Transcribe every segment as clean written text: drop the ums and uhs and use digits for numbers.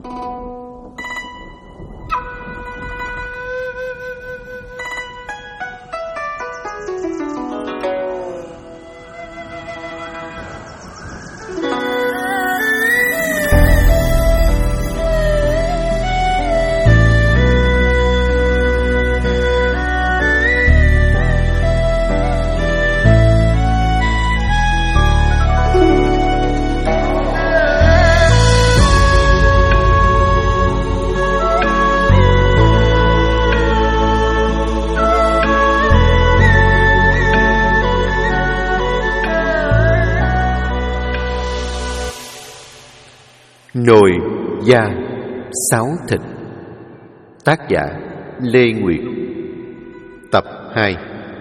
Nồi da sáo thịt. Tác giả Lê Nguyệt. Tập 2.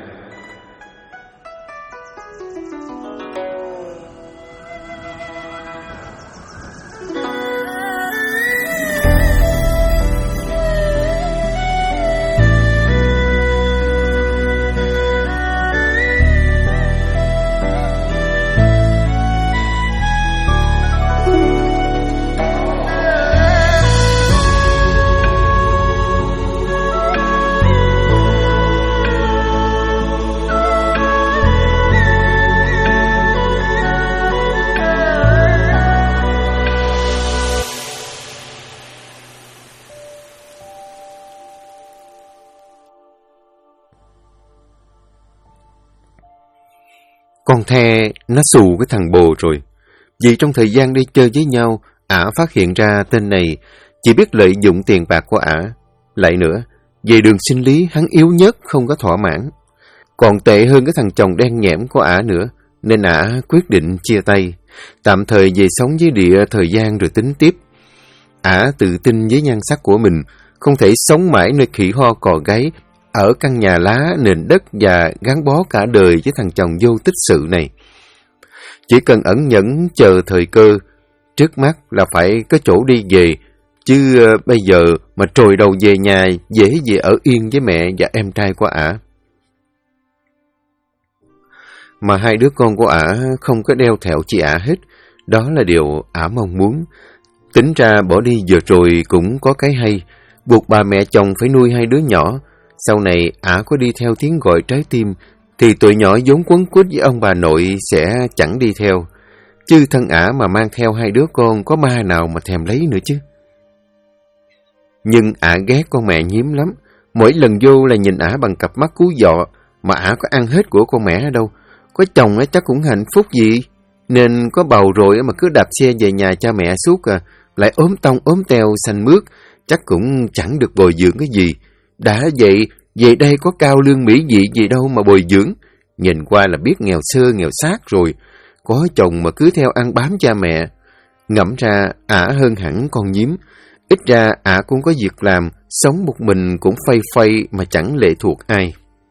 Con The nó xù cái thằng bồ rồi. Vì trong thời gian đi chơi với nhau, ả phát hiện ra tên này chỉ biết lợi dụng tiền bạc của ả. Lại nữa, về đường sinh lý hắn yếu nhất không có thỏa mãn. Còn tệ hơn cái thằng chồng đen nhẽm của ả nữa, nên ả quyết định chia tay, tạm thời về sống với Địa thời gian rồi tính tiếp. Ả tự tin với nhan sắc của mình, không thể sống mãi nơi khỉ ho cò gáy, ở căn nhà lá, nền đất và gắn bó cả đời với thằng chồng vô tích sự này. Chỉ cần ẩn nhẫn chờ thời cơ, trước mắt là phải có chỗ đi về, chứ bây giờ mà trồi đầu về nhà dễ về ở yên với mẹ và em trai của ả. Mà hai đứa con của ả không có đeo thẹo chi ả hết, đó là điều ả mong muốn. Tính ra bỏ đi vừa rồi cũng có cái hay, buộc bà mẹ chồng phải nuôi hai đứa nhỏ. Sau này ả có đi theo tiếng gọi trái tim, thì tụi nhỏ vốn quấn quýt với ông bà nội sẽ chẳng đi theo. Chứ thân ả mà mang theo hai đứa con có ma nào mà thèm lấy nữa chứ. Nhưng ả ghét con mẹ nhím lắm. Mỗi lần vô là nhìn ả bằng cặp mắt cú dọ, mà ả có ăn hết của con mẹ đâu. Có chồng chắc cũng hạnh phúc gì. Nên có bầu rồi mà cứ đạp xe về nhà cha mẹ suốt lại ốm tông ốm teo xanh mướt, chắc cũng chẳng được bồi dưỡng cái gì. Đã vậy, về đây có cao lương mỹ vị gì đâu mà bồi dưỡng. Nhìn qua là biết nghèo sơ nghèo xác rồi. Có chồng mà cứ theo ăn bám cha mẹ. Ngẫm ra ả hơn hẳn con nhím. Ít ra ả cũng có việc làm, sống một mình cũng phay phay mà chẳng lệ thuộc ai.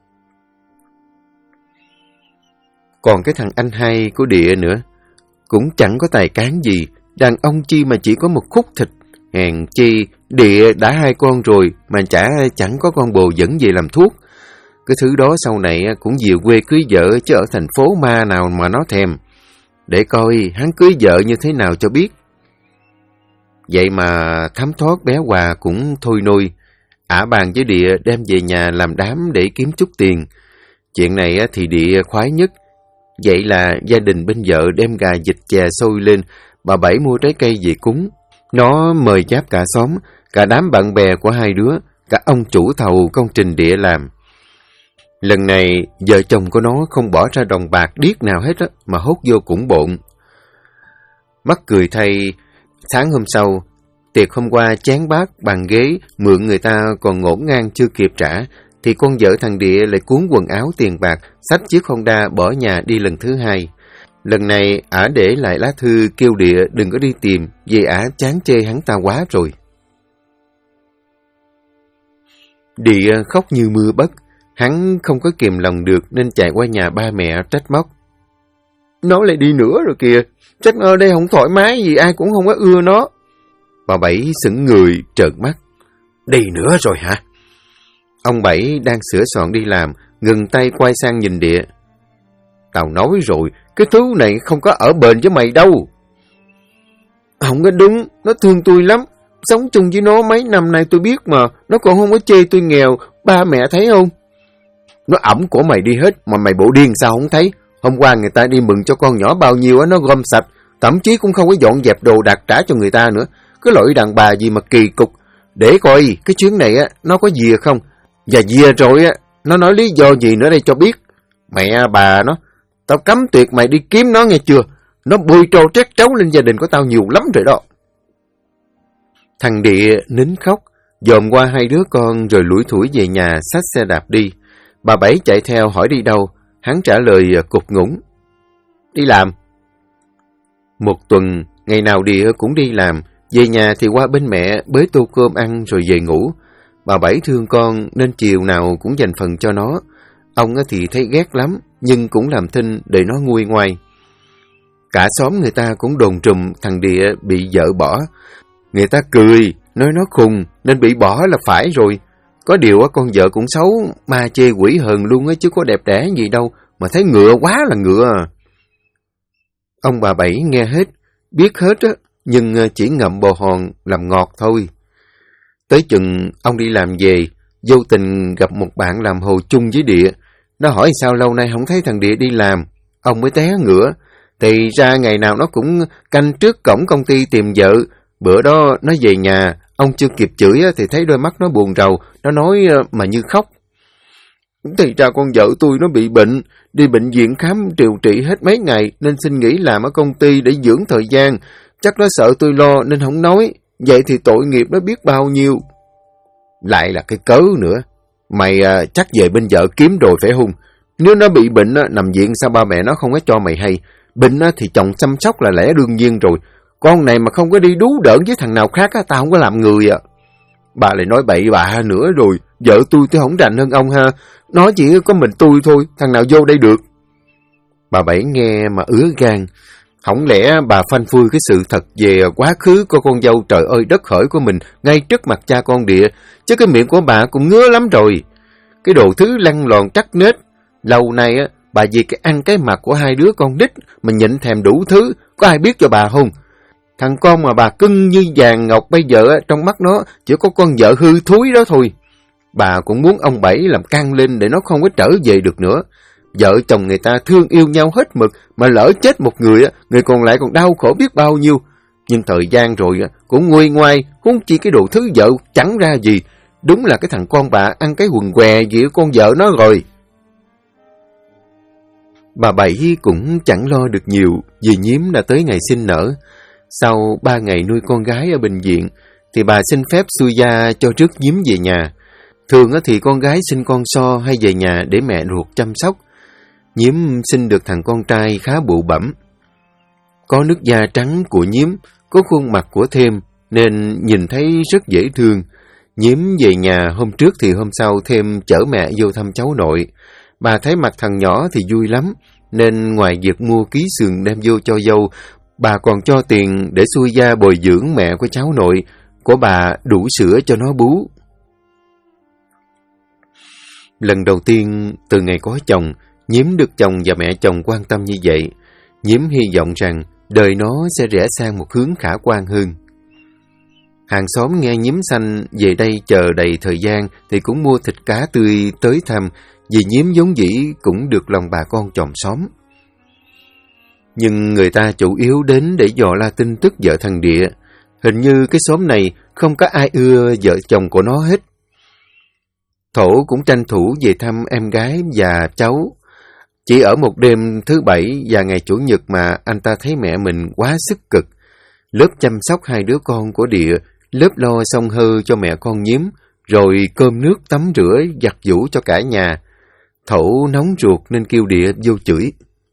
Còn cái thằng anh hai của Địa nữa, cũng chẳng có tài cán gì. Đàn ông chi mà chỉ có một khúc thịt. Hèn chi Địa đã hai con rồi mà chẳng có con bồ dẫn về làm thuốc. Cái thứ đó sau này cũng về quê cưới vợ, chứ ở thành phố ma nào mà nó thèm. Để coi hắn cưới vợ như thế nào cho biết. Vậy mà thấm thoát bé Hòa cũng thôi nôi. Ả bàn với Địa đem về nhà làm đám để kiếm chút tiền. Chuyện này thì Địa khoái nhất. Vậy là gia đình bên vợ đem gà vịt chè sôi lên, bà Bảy mua trái cây về cúng. Nó mời giáp cả xóm, cả đám bạn bè của hai đứa, cả ông chủ thầu công trình Địa làm. Lần này, vợ chồng của nó không bỏ ra đồng bạc điếc nào hết mà hốt vô cũng bộn. Mắc cười thay, sáng hôm sau, tiệc hôm qua chén bát, bàn ghế, mượn người ta còn ngổn ngang chưa kịp trả, thì con vợ thằng Địa lại cuốn quần áo tiền bạc, xách chiếc Honda bỏ nhà đi lần thứ hai. Lần này, ả để lại lá thư kêu Địa đừng có đi tìm, vì ả chán chê hắn ta quá rồi. Địa khóc như mưa bất, hắn không có kìm lòng được nên chạy qua nhà ba mẹ trách móc. Nó lại đi nữa rồi kìa, chắc ở đây không thoải mái gì, ai cũng không có ưa nó. Bà Bảy sững người, trợn mắt. Đi nữa rồi hả? Ông Bảy đang sửa soạn đi làm, ngừng tay quay sang nhìn Địa. Tao nói rồi, cái thứ này không có ở bền với mày đâu. Không có đúng, nó thương tôi lắm. sống chung với nó mấy năm nay tôi biết mà, nó còn không có chê tôi nghèo, ba mẹ thấy không? Nó ẩm của mày đi hết, mà mày bộ điên sao không thấy? Hôm qua người ta đi mừng cho con nhỏ bao nhiêu á, nó gom sạch, thậm chí cũng không có dọn dẹp đồ đạc trả cho người ta nữa. Cái loại đàn bà gì mà kỳ cục. Để coi cái chuyến này á, nó có dìa không? Và dìa rồi á, nó nói lý do gì nữa đây cho biết. Mẹ bà nó, tao cấm tuyệt mày đi kiếm nó nghe chưa? Nó bôi trâu trét trấu lên gia đình của tao nhiều lắm rồi đó. Thằng Địa nín khóc, dòm qua hai đứa con rồi lủi thủi về nhà xách xe đạp đi. Bà Bảy chạy theo hỏi đi đâu, hắn trả lời cục ngủng. Đi làm. Một tuần, ngày nào Địa cũng đi làm, về nhà thì qua bên mẹ bới tô cơm ăn rồi về ngủ. Bà Bảy thương con nên chiều nào cũng dành phần cho nó. Ông thì thấy ghét lắm, nhưng cũng làm thinh để nó nguôi ngoai. Cả xóm người ta cũng đồn trùm thằng Địa bị vợ bỏ. Người ta cười, nói nó khùng nên bị bỏ là phải rồi. Có điều con vợ cũng xấu, ma chê quỷ hờn luôn chứ có đẹp đẽ gì đâu, mà thấy ngựa quá là ngựa. Ông bà Bảy nghe hết, biết hết á, nhưng chỉ ngậm bồ hòn làm ngọt thôi. Tới chừng ông đi làm về, vô tình gặp một bạn làm hồ chung với Địa. Nó hỏi sao lâu nay không thấy thằng Địa đi làm, ông mới té ngửa. Thì ra ngày nào nó cũng canh trước cổng công ty tìm vợ. Bữa đó nó về nhà, ông chưa kịp chửi thì thấy đôi mắt nó buồn rầu, nó nói mà như khóc. Thì ra con vợ tôi nó bị bệnh, đi bệnh viện khám điều trị hết mấy ngày nên xin nghỉ làm ở công ty để dưỡng thời gian. Chắc nó sợ tôi lo nên không nói, vậy thì tội nghiệp nó biết bao nhiêu. Lại là cái cớ nữa, mày chắc về bên vợ kiếm rồi phải không? Nếu nó bị bệnh nằm viện sao ba mẹ nó không có cho mày hay? Bệnh thì chồng chăm sóc là lẽ đương nhiên rồi. Con này mà không có đi đú đỡn với thằng nào khác tao không có làm người à. Bà lại nói bậy bạ nữa rồi, vợ tôi không rành hơn ông ha. Nó chỉ có mình tôi thôi, thằng nào vô đây được. Bà Bảy nghe mà ứa gan. Không lẽ bà phanh phui cái sự thật về quá khứ của con dâu trời ơi đất hỡi của mình ngay trước mặt cha con Địa, chứ cái miệng của bà cũng ngứa lắm rồi. Cái đồ thứ lăn lòn trắc nết. Lâu nay bà vì cái ăn cái mặc của hai đứa con đít mà nhịn thèm đủ thứ, có ai biết cho bà không? Thằng con mà bà cưng như vàng ngọc bây giờ trong mắt nó chỉ có con vợ hư thúi đó thôi. Bà cũng muốn ông Bảy làm căng lên để nó không có trở về được nữa. Vợ chồng người ta thương yêu nhau hết mực, mà lỡ chết một người, người còn lại còn đau khổ biết bao nhiêu. Nhưng thời gian rồi cũng nguôi ngoai, huống chi cái đồ thứ vợ chẳng ra gì. Đúng là cái thằng con bà ăn cái quần què gì con vợ nó rồi. Bà Bảy cũng chẳng lo được nhiều vì Nhiếm đã tới ngày sinh nở. Sau 3 ngày nuôi con gái ở bệnh viện, thì bà xin phép xui gia cho rước Nhiếm về nhà. Thường thì con gái sinh con so hay về nhà để mẹ ruột chăm sóc. Nhiếm sinh được thằng con trai khá bụ bẫm. Có nước da trắng của Nhiếm, có khuôn mặt của Thêm, nên nhìn thấy rất dễ thương. Nhiếm về nhà hôm trước thì hôm sau Thêm chở mẹ vô thăm cháu nội. Bà thấy mặt thằng nhỏ thì vui lắm, nên ngoài việc mua ký sườn đem vô cho dâu, bà còn cho tiền để xui gia bồi dưỡng mẹ của cháu nội của bà đủ sữa cho nó bú. Lần đầu tiên từ ngày có chồng, Nhiếm được chồng và mẹ chồng quan tâm như vậy. Nhiếm hy vọng rằng đời nó sẽ rẽ sang một hướng khả quan hơn. Hàng xóm nghe Nhiếm sanh về đây chờ đầy thời gian thì cũng mua thịt cá tươi tới thăm, vì Nhiếm vốn dĩ cũng được lòng bà con chòm xóm. Nhưng người ta chủ yếu đến để dò la tin tức vợ thằng Địa. Hình như cái xóm này không có ai ưa vợ chồng của nó hết. Thổ cũng tranh thủ về thăm em gái và cháu. Chỉ ở một đêm thứ Bảy và ngày Chủ nhật mà anh ta thấy mẹ mình quá sức cực. Lớp chăm sóc hai đứa con của Địa, lớp lo xông hơ cho mẹ con Nhiếm, rồi cơm nước tắm rửa giặt giũ cho cả nhà. Thổ nóng ruột nên kêu Địa vô chửi.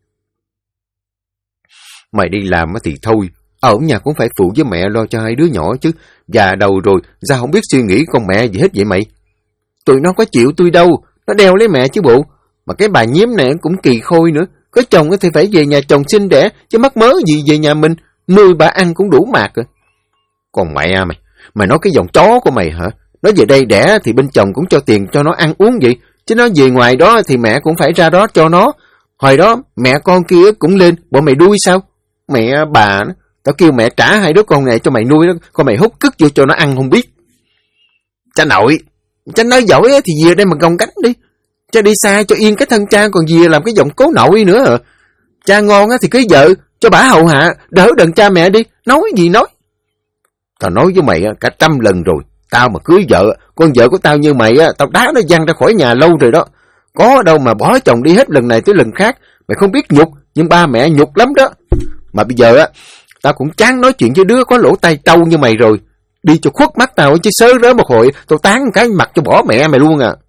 Mày đi làm thì thôi, ở nhà cũng phải phụ với mẹ lo cho hai đứa nhỏ chứ. Già đầu rồi, sao không biết suy nghĩ con mẹ gì hết vậy mày? Tụi nó có chịu tôi đâu, nó đeo lấy mẹ chứ bộ. Mà cái bà Nhiếm này cũng kỳ khôi nữa. Có chồng thì phải về nhà chồng sinh đẻ, chứ mắc mớ gì về nhà mình, nuôi bà ăn cũng đủ mạt rồi. Còn mẹ mày nói cái dòng chó của mày hả? Nó về đây đẻ thì bên chồng cũng cho tiền cho nó ăn uống vậy. Chứ nó về ngoài đó thì mẹ cũng phải ra đó cho nó. Hồi đó mẹ con kia cũng lên, bọn mày đuôi sao? Mẹ bà, Tao kêu mẹ trả hai đứa con này cho mày nuôi đó, con mày hút cứt vô cho nó ăn không biết. Cha nội, cha nói giỏi thì về đây mà gồng cánh đi. Cha đi xa cho yên cái thân cha, còn về làm cái giọng cố nội nữa à. Cha ngon thì cưới vợ, cho bả hầu hạ, đỡ đần cha mẹ đi, nói gì nói. Tao nói với mày cả 100 lần rồi, tao mà cưới vợ, con vợ của tao như mày, tao đá nó văng ra khỏi nhà lâu rồi đó. Có đâu mà bỏ chồng đi hết lần này tới lần khác, mày không biết nhục, nhưng ba mẹ nhục lắm đó. Mà bây giờ tao cũng chán nói chuyện với đứa có lỗ tai trâu như mày rồi. Đi cho khuất mắt tao chứ sớ rớ một hồi, tao tán cái mặt cho bỏ mẹ mày luôn à.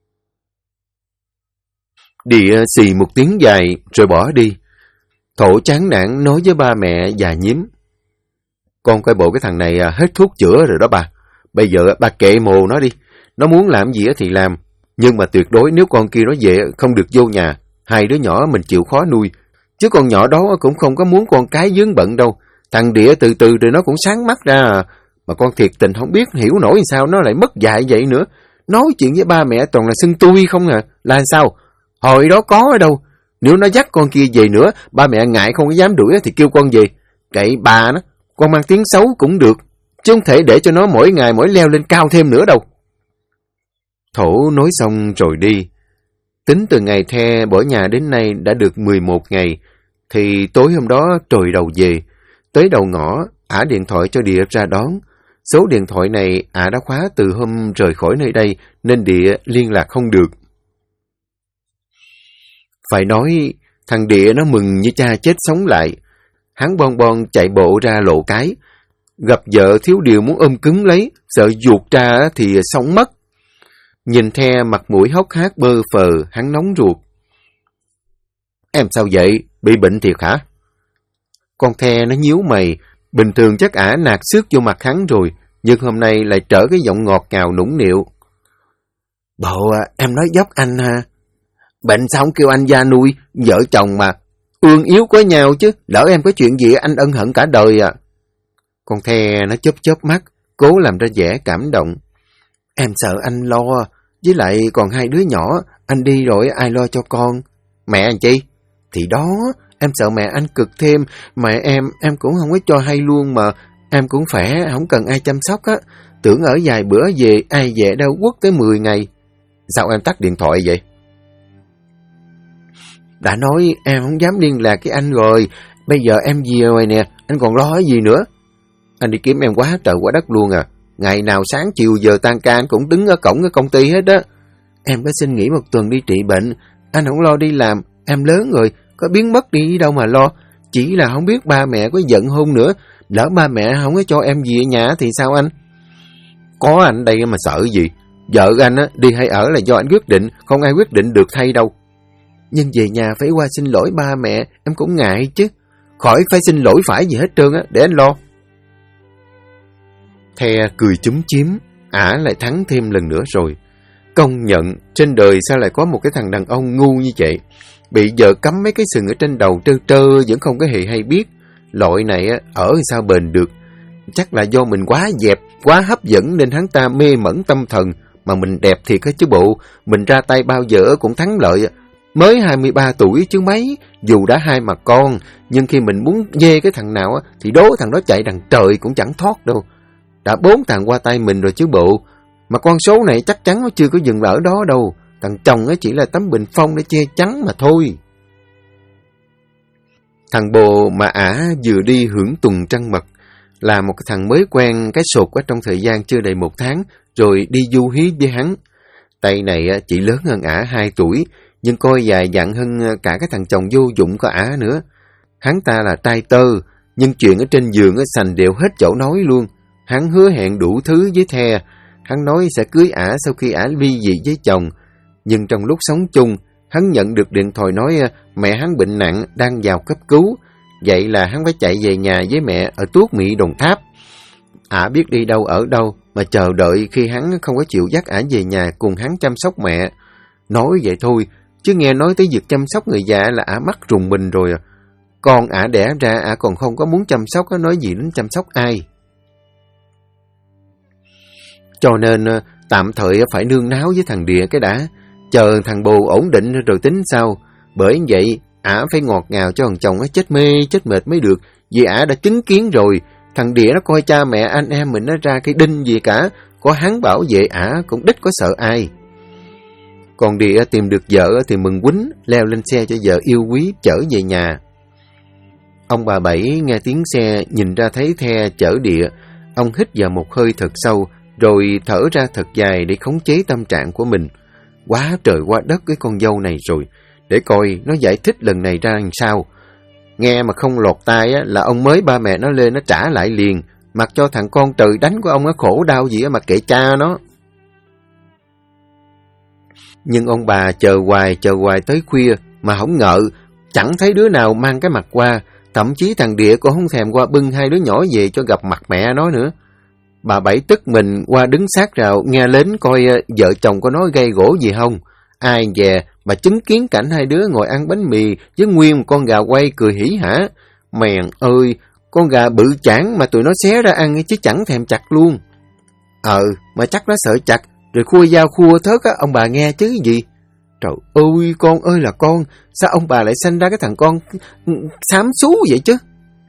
Địa xì một tiếng dài rồi bỏ đi. Thổ chán nản nói với ba mẹ già nhím. Con coi bộ cái thằng này hết thuốc chữa rồi đó bà. Bây giờ bà kệ mồ nó đi. Nó muốn làm gì thì làm. Nhưng mà tuyệt đối nếu con kia nó về không được vô nhà. Hai đứa nhỏ mình chịu khó nuôi. Chứ con nhỏ đó cũng không có muốn con cái vướng bận đâu. Thằng Địa từ từ rồi nó cũng sáng mắt ra à. Mà con thiệt tình không biết hiểu nổi sao nó lại mất dạy vậy nữa. Nói chuyện với ba mẹ toàn là xưng tui không à. Là sao? Hồi đó có ở đâu. Nếu nó dắt con kia về nữa, ba mẹ ngại không có dám đuổi thì kêu con về. Kệ bà nó, con mang tiếng xấu cũng được. Chứ không thể để cho nó mỗi ngày mỗi leo lên cao thêm nữa đâu. Thổ nói xong rồi đi. Tính từ ngày The bỏ nhà đến nay đã được 11 ngày. Thì tối hôm đó trời đầu về. Tới đầu ngõ, ả điện thoại cho Địa ra đón. Số điện thoại này ả đã khóa từ hôm rời khỏi nơi đây, nên Địa liên lạc không được. Phải nói, thằng Địa nó mừng như cha chết sống lại. Hắn bon bon chạy bộ ra lộ cái. Gặp vợ thiếu điều muốn ôm cứng lấy, sợ ruột ra thì sống mất. Nhìn The mặt mũi hốc hác bơ phờ, hắn nóng ruột. Em sao vậy? Bị bệnh thiệt hả? Con The nó nhíu mày, bình thường chắc ả nạt xước vô mặt hắn rồi, nhưng hôm nay lại trở cái giọng ngọt ngào nũng nịu. Bộ em nói dốc anh ha. Bệnh sao không kêu anh gia nuôi, vợ chồng mà. Ương yếu có nhau chứ, lỡ em có chuyện gì anh ân hận cả đời à. Con The nó chớp chớp mắt, cố làm ra vẻ cảm động. Em sợ anh lo, với lại còn hai đứa nhỏ, anh đi rồi ai lo cho con. Mẹ anh chi? Thì đó, em sợ mẹ anh cực thêm, mẹ em cũng không có cho hay luôn mà. Em cũng khỏe, không cần ai chăm sóc á. Tưởng ở vài bữa về, ai về đâu quất tới 10 ngày. Sao em tắt điện thoại vậy? Đã nói em không dám liên lạc với anh rồi. Bây giờ em về rồi nè, anh còn lo cái gì nữa? Anh đi kiếm em quá trời quá đất luôn à. Ngày nào sáng chiều giờ tan ca anh cũng đứng ở cổng cái công ty hết á. Em có xin nghỉ 1 tuần đi trị bệnh. Anh không lo đi làm, em lớn rồi, có biến mất đi đâu mà lo. Chỉ là không biết ba mẹ có giận hôn nữa. Lỡ ba mẹ không có cho em về nhà thì sao anh? Có anh đây mà sợ gì. Vợ anh á, đi hay ở là do anh quyết định, không ai quyết định được thay đâu. Nhưng về nhà phải qua xin lỗi ba mẹ, em cũng ngại chứ. Khỏi phải xin lỗi phải gì hết trơn á, để anh lo. The cười chúm chím, ả lại thắng thêm lần nữa rồi. Công nhận, trên đời sao lại có một cái thằng đàn ông ngu như vậy. Bị vợ cắm mấy cái sừng ở trên đầu trơ trơ vẫn không có hề hay biết. Loại này ở sao bền được. Chắc là do mình quá dẹp, quá hấp dẫn nên hắn ta mê mẩn tâm thần. Mà mình đẹp thiệt á chứ bộ, mình ra tay bao giờ cũng thắng lợi. Mới 23 tuổi chứ mấy, dù đã 2 mặt con, nhưng khi mình muốn dê cái thằng nào thì đố thằng đó chạy đằng trời cũng chẳng thoát đâu. Đã 4 thằng qua tay mình rồi chứ bộ, mà con số này chắc chắn nó chưa có dừng ở đó đâu. Thằng chồng chỉ là tấm bình phong để che chắn mà thôi. Thằng bồ mà ả vừa đi hưởng tuần trăng mật là một cái thằng mới quen cái sột ở trong thời gian chưa đầy 1 tháng, rồi đi du hí với hắn. Tay này chỉ lớn hơn ả 2 tuổi, nhưng coi dài dặn hơn cả cái thằng chồng vô dụng của ả nữa. Hắn ta là trai tơ, nhưng chuyện ở trên giường sành đều hết chỗ nói luôn. Hắn hứa hẹn đủ thứ với The. Hắn nói sẽ cưới ả sau khi ả ly dị với chồng. Nhưng trong lúc sống chung, hắn nhận được điện thoại nói mẹ hắn bệnh nặng, đang vào cấp cứu. Vậy là hắn phải chạy về nhà với mẹ ở Tuốt Mỹ Đồng Tháp. Ả biết đi đâu ở đâu, mà chờ đợi khi hắn không có chịu dắt ả về nhà cùng hắn chăm sóc mẹ. Nói vậy thôi, chứ nghe nói tới việc chăm sóc người già là ả mắc rùng mình rồi à. Con ả đẻ ra ả còn không có muốn chăm sóc, nói gì đến chăm sóc ai. Cho nên tạm thời phải nương náo với thằng Địa cái đã, chờ thằng bồ ổn định rồi tính sau. Bởi vậy ả phải ngọt ngào cho thằng chồng chết mê chết mệt mới được, Dì ả đã chứng kiến rồi, thằng Địa nó coi cha mẹ anh em mình nó ra cái đinh gì cả, có hắn bảo vệ ả cũng đích có sợ ai. Còn Địa tìm được vợ thì mừng quýnh, leo lên xe cho vợ yêu quý chở về nhà. Ông bà Bảy nghe tiếng xe, nhìn ra thấy The chở Địa. Ông hít vào một hơi thật sâu, rồi thở ra thật dài để khống chế tâm trạng của mình. Quá trời quá đất cái con dâu này rồi, để coi nó giải thích lần này ra làm sao. Nghe mà không lọt tai á, là ông mới ba mẹ nó lên nó trả lại liền, mặc cho thằng con trời đánh của ông nó khổ đau gì á mà kệ cha nó. Nhưng ông bà chờ hoài tới khuya mà không ngờ, chẳng thấy đứa nào mang cái mặt qua, thậm chí thằng Địa cũng không thèm qua bưng hai đứa nhỏ về cho gặp mặt mẹ nó nữa. Bà Bảy tức mình qua đứng sát rào nghe lính coi vợ chồng có nói gây gỗ gì không. Ai dè, bà chứng kiến cảnh hai đứa ngồi ăn bánh mì với nguyên một con gà quay cười hỉ hả. Mèn ơi, con gà bự chảng mà tụi nó xé ra ăn chứ chẳng thèm chặt luôn. Mà chắc nó sợ chặt, rồi khua dao khua thớt á, ông bà nghe chứ gì. Trời ơi, con ơi là con, sao ông bà lại sanh ra cái thằng con xám xú vậy chứ?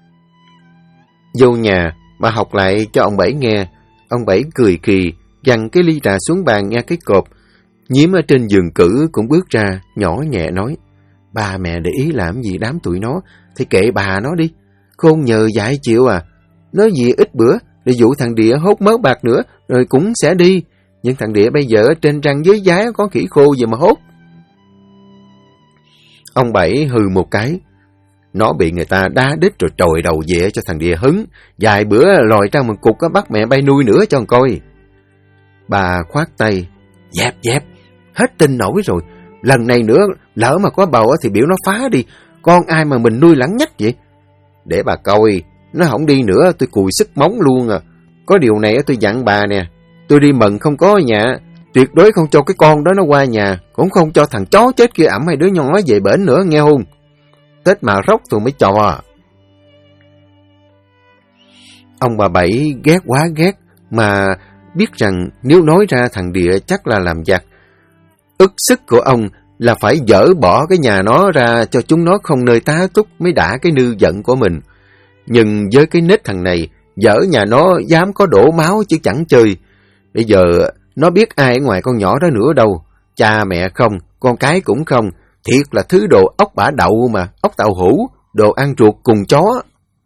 Vô nhà, bà học lại cho ông Bảy nghe. Ông Bảy cười kỳ, giằng cái ly trà xuống bàn nghe cái cộp. Nhiễm ở trên giường cử cũng bước ra, nhỏ nhẹ nói, ba mẹ để ý làm gì đám tụi nó, thì kệ bà nó đi. Khôn nhờ dạy chịu à. Nói gì ít bữa, để dụ thằng Địa hốt mớ bạc nữa, rồi cũng sẽ đi. Nhưng thằng Địa bây giờ trên răng dưới giá có khỉ khô gì mà hốt. Ông Bảy hừ một cái. Nó bị người ta đá đít rồi trồi đầu về cho thằng Địa hứng. Vài bữa lòi ra một cục bắt mẹ bay nuôi nữa cho con coi. Bà khoát tay. Dẹp, hết tin nổi rồi. Lần này nữa, lỡ mà có bầu thì biểu nó phá đi. Con ai mà mình nuôi lẳng nhách vậy? Để bà coi, nó không đi nữa tôi cùi sức móng luôn à. Có điều này tôi dặn bà nè. Tôi đi mần không có ở nhà, tuyệt đối không cho cái con đó nó qua nhà, cũng không cho thằng chó chết kia ẵm hai đứa nhỏ về bển nữa nghe không? Tết mà rốc tôi mới cho. Ông bà Bảy ghét quá ghét, mà biết rằng nếu nói ra thằng Địa chắc là làm giặc. Ức sức của ông là phải dỡ bỏ cái nhà nó ra cho chúng nó không nơi tá túc mới đã cái nư giận của mình. Nhưng với cái nết thằng này, dỡ nhà nó dám có đổ máu chứ chẳng chơi. Bây giờ nó biết ai ở ngoài con nhỏ đó nữa đâu. Cha mẹ không, con cái cũng không. Thiệt là thứ đồ ốc bả đậu mà, ốc tàu hũ, đồ ăn ruột cùng chó.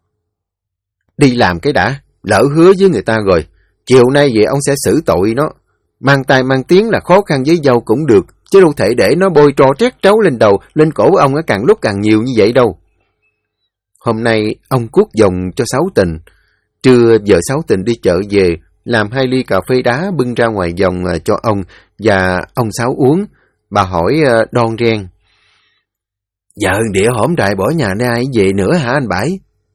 Đi làm cái đã, lỡ hứa với người ta rồi. Chiều nay về ông sẽ xử tội nó. Mang tay mang tiếng là khó khăn với dâu cũng được, chứ đâu thể để nó bôi trò trét trấu lên đầu, lên cổ ông nó càng lúc càng nhiều như vậy đâu. Hôm nay ông cuốc dòng cho Sáu Tình. Trưa vợ Sáu Tình đi chợ về, làm 2 ly cà phê đá bưng ra ngoài vòng cho ông và ông Sáu uống. Bà hỏi đon ren. Vợ Địa hổm đại bỏ nhà nơi ai về nữa hả anh Bảy?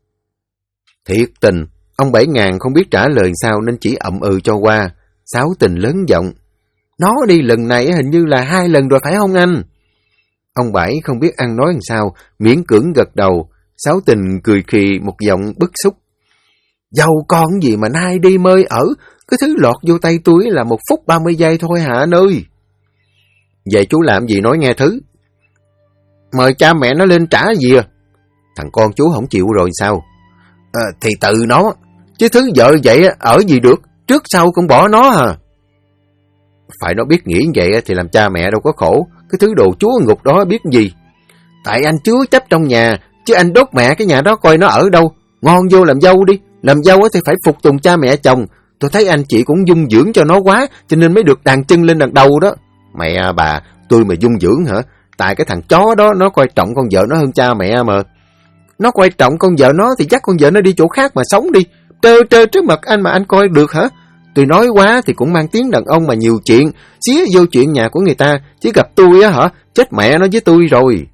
Thiệt tình, ông 7.000 không biết trả lời sao nên chỉ ậm ừ cho qua. Sáu Tình lớn giọng. Nó đi lần này hình như là 2 lần rồi phải không anh? Ông Bảy không biết ăn nói làm sao, miễn cưỡng gật đầu. Sáu Tình cười khì một giọng bức xúc. Dâu con gì mà nay đi mơi ở, cái thứ lọt vô tay tôi là 1 phút 30 giây thôi hả anh ơi? Vậy chú làm gì nói nghe thứ? Mời cha mẹ nó lên trả gì à? Thằng con chú không chịu rồi sao? Thì tự nó, chứ thứ vợ vậy ở gì được, trước sau cũng bỏ nó à. Phải nó biết nghĩ vậy thì làm cha mẹ đâu có khổ, cái thứ đồ chúa ngục đó biết gì. Tại anh chứa chấp trong nhà, chứ anh đốt mẹ cái nhà đó coi nó ở đâu. Ngon vô làm dâu đi, làm dâu thì phải phục tùng cha mẹ chồng. Tôi thấy anh chị cũng dung dưỡng cho nó quá, cho nên mới được đàn chân lên đằng đầu đó. Mẹ bà, tôi mà dung dưỡng hả? Tại cái thằng chó đó nó coi trọng con vợ nó hơn cha mẹ mà. Nó coi trọng con vợ nó thì dắt con vợ nó đi chỗ khác mà sống đi. Trơ trước mặt anh mà anh coi được hả? Tôi nói quá thì cũng mang tiếng đàn ông mà nhiều chuyện, xía vô chuyện nhà của người ta, chứ gặp tôi á hả, chết mẹ nó với tôi rồi.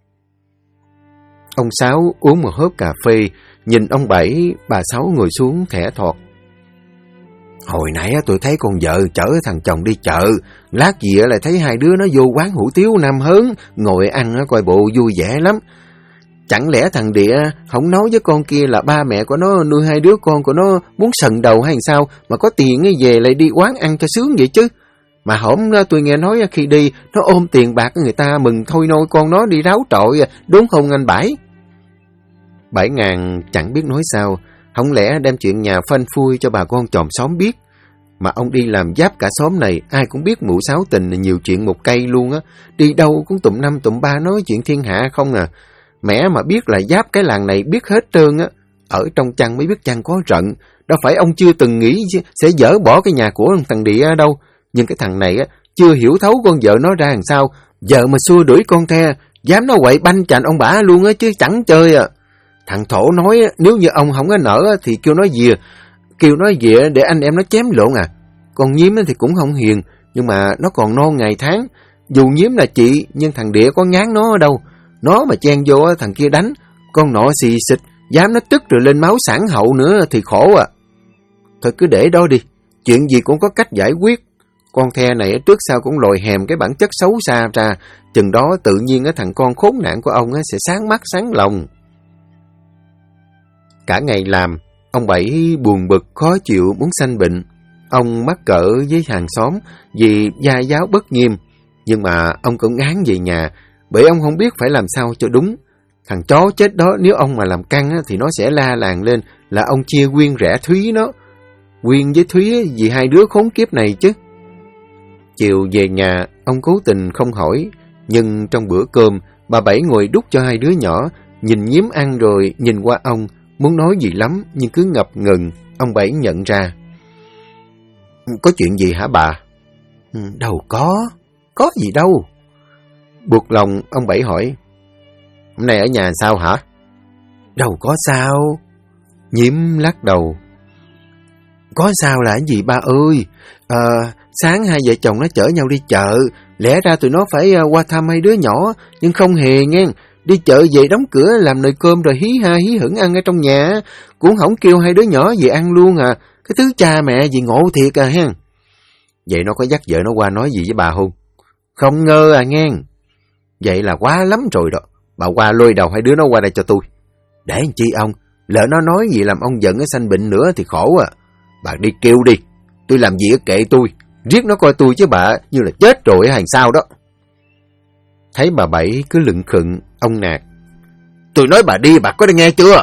Ông Sáu uống một hớp cà phê, nhìn ông Bảy, bà Sáu ngồi xuống thẻ thọt. Hồi nãy tôi thấy con vợ chở thằng chồng đi chợ, lát gì lại thấy hai đứa nó vô quán hủ tiếu Nam Hớn, ngồi ăn coi bộ vui vẻ lắm. Chẳng lẽ thằng Địa không nói với con kia là ba mẹ của nó nuôi hai đứa con của nó muốn sần đầu hay sao mà có tiền về lại đi quán ăn cho sướng vậy chứ? Mà hổm tôi nghe nói khi đi nó ôm tiền bạc người ta mừng thôi nôi con nó đi ráo trội, đúng không anh Bảy? 7.000 chẳng biết nói sao, không lẽ đem chuyện nhà phanh phui cho bà con chòm xóm biết. Mà ông đi làm giáp cả xóm này, ai cũng biết mụ Sáu Tình nhiều chuyện một cây luôn á. Đi đâu cũng tụm năm tụm ba nói chuyện thiên hạ không à. Mẹ mà biết là giáp cái làng này biết hết trơn á. Ở trong chăn mới biết chăn có rận. Đâu phải ông chưa từng nghĩ sẽ dỡ bỏ cái nhà của thằng Địa đâu. Nhưng cái thằng này á, chưa hiểu thấu con vợ nó ra làm sao. Giờ mà xua đuổi con The, dám nó quậy banh chành ông bả luôn á chứ chẳng chơi à. Thằng Thổ nói nếu như ông không có nở thì kêu nó về để anh em nó chém lộn à. Còn Nhiếm thì cũng không hiền, nhưng mà nó còn non ngày tháng. Dù Nhiếm là chị, nhưng thằng Địa có ngán nó ở đâu. Nó mà chen vô thằng kia đánh, con nọ xì xịch, dám nó tức rồi lên máu sản hậu nữa thì khổ à. Thôi cứ để đó đi, chuyện gì cũng có cách giải quyết. Con The này trước sau cũng lòi hèm cái bản chất xấu xa ra, chừng đó tự nhiên thằng con khốn nạn của ông sẽ sáng mắt sáng lòng. Cả ngày làm, ông Bảy buồn bực khó chịu muốn sanh bệnh. Ông mắc cỡ với hàng xóm vì gia giáo bất nghiêm, nhưng mà ông cũng ngán về nhà, bởi ông không biết phải làm sao cho đúng. Thằng chó chết đó nếu ông mà làm căng thì nó sẽ la làng lên là ông chia Quyên rẽ Thúy nó. Quyên với Thúy vì hai đứa khốn kiếp này chứ. Chiều về nhà, ông cố tình không hỏi, nhưng trong bữa cơm, bà Bảy ngồi đút cho hai đứa nhỏ, nhìn Nhiếm ăn rồi nhìn qua ông, muốn nói gì lắm nhưng cứ ngập ngừng. Ông Bảy nhận ra. Có chuyện gì hả bà? Đâu có gì đâu. Buộc lòng ông Bảy hỏi. Hôm nay ở nhà sao hả? Đâu có sao. Nhiếm lắc đầu. Có sao là cái gì ba ơi? Sáng hai vợ chồng nó chở nhau đi chợ, lẽ ra tụi nó phải qua thăm hai đứa nhỏ, nhưng không hề nghe. Đi chợ về đóng cửa làm nồi cơm rồi hí ha hí hửng ăn ở trong nhà, cũng không kêu hai đứa nhỏ về ăn luôn à. Cái thứ cha mẹ gì ngộ thiệt à hen. Vậy nó có dắt vợ nó qua nói gì với bà không? Không ngờ à nghe. Vậy là quá lắm rồi đó. Bà qua lôi đầu hai đứa nó qua đây cho tôi. Để làm chi ông? Lỡ nó nói gì làm ông giận sanh bệnh nữa thì khổ à. Bà đi kêu đi. Tôi làm gì kệ tôi. Riết nó coi tôi chứ bà như là chết rồi hay sao đó. Thấy bà Bảy cứ lựng khựng, ông nạt. Tôi nói bà đi, bà có đã nghe chưa?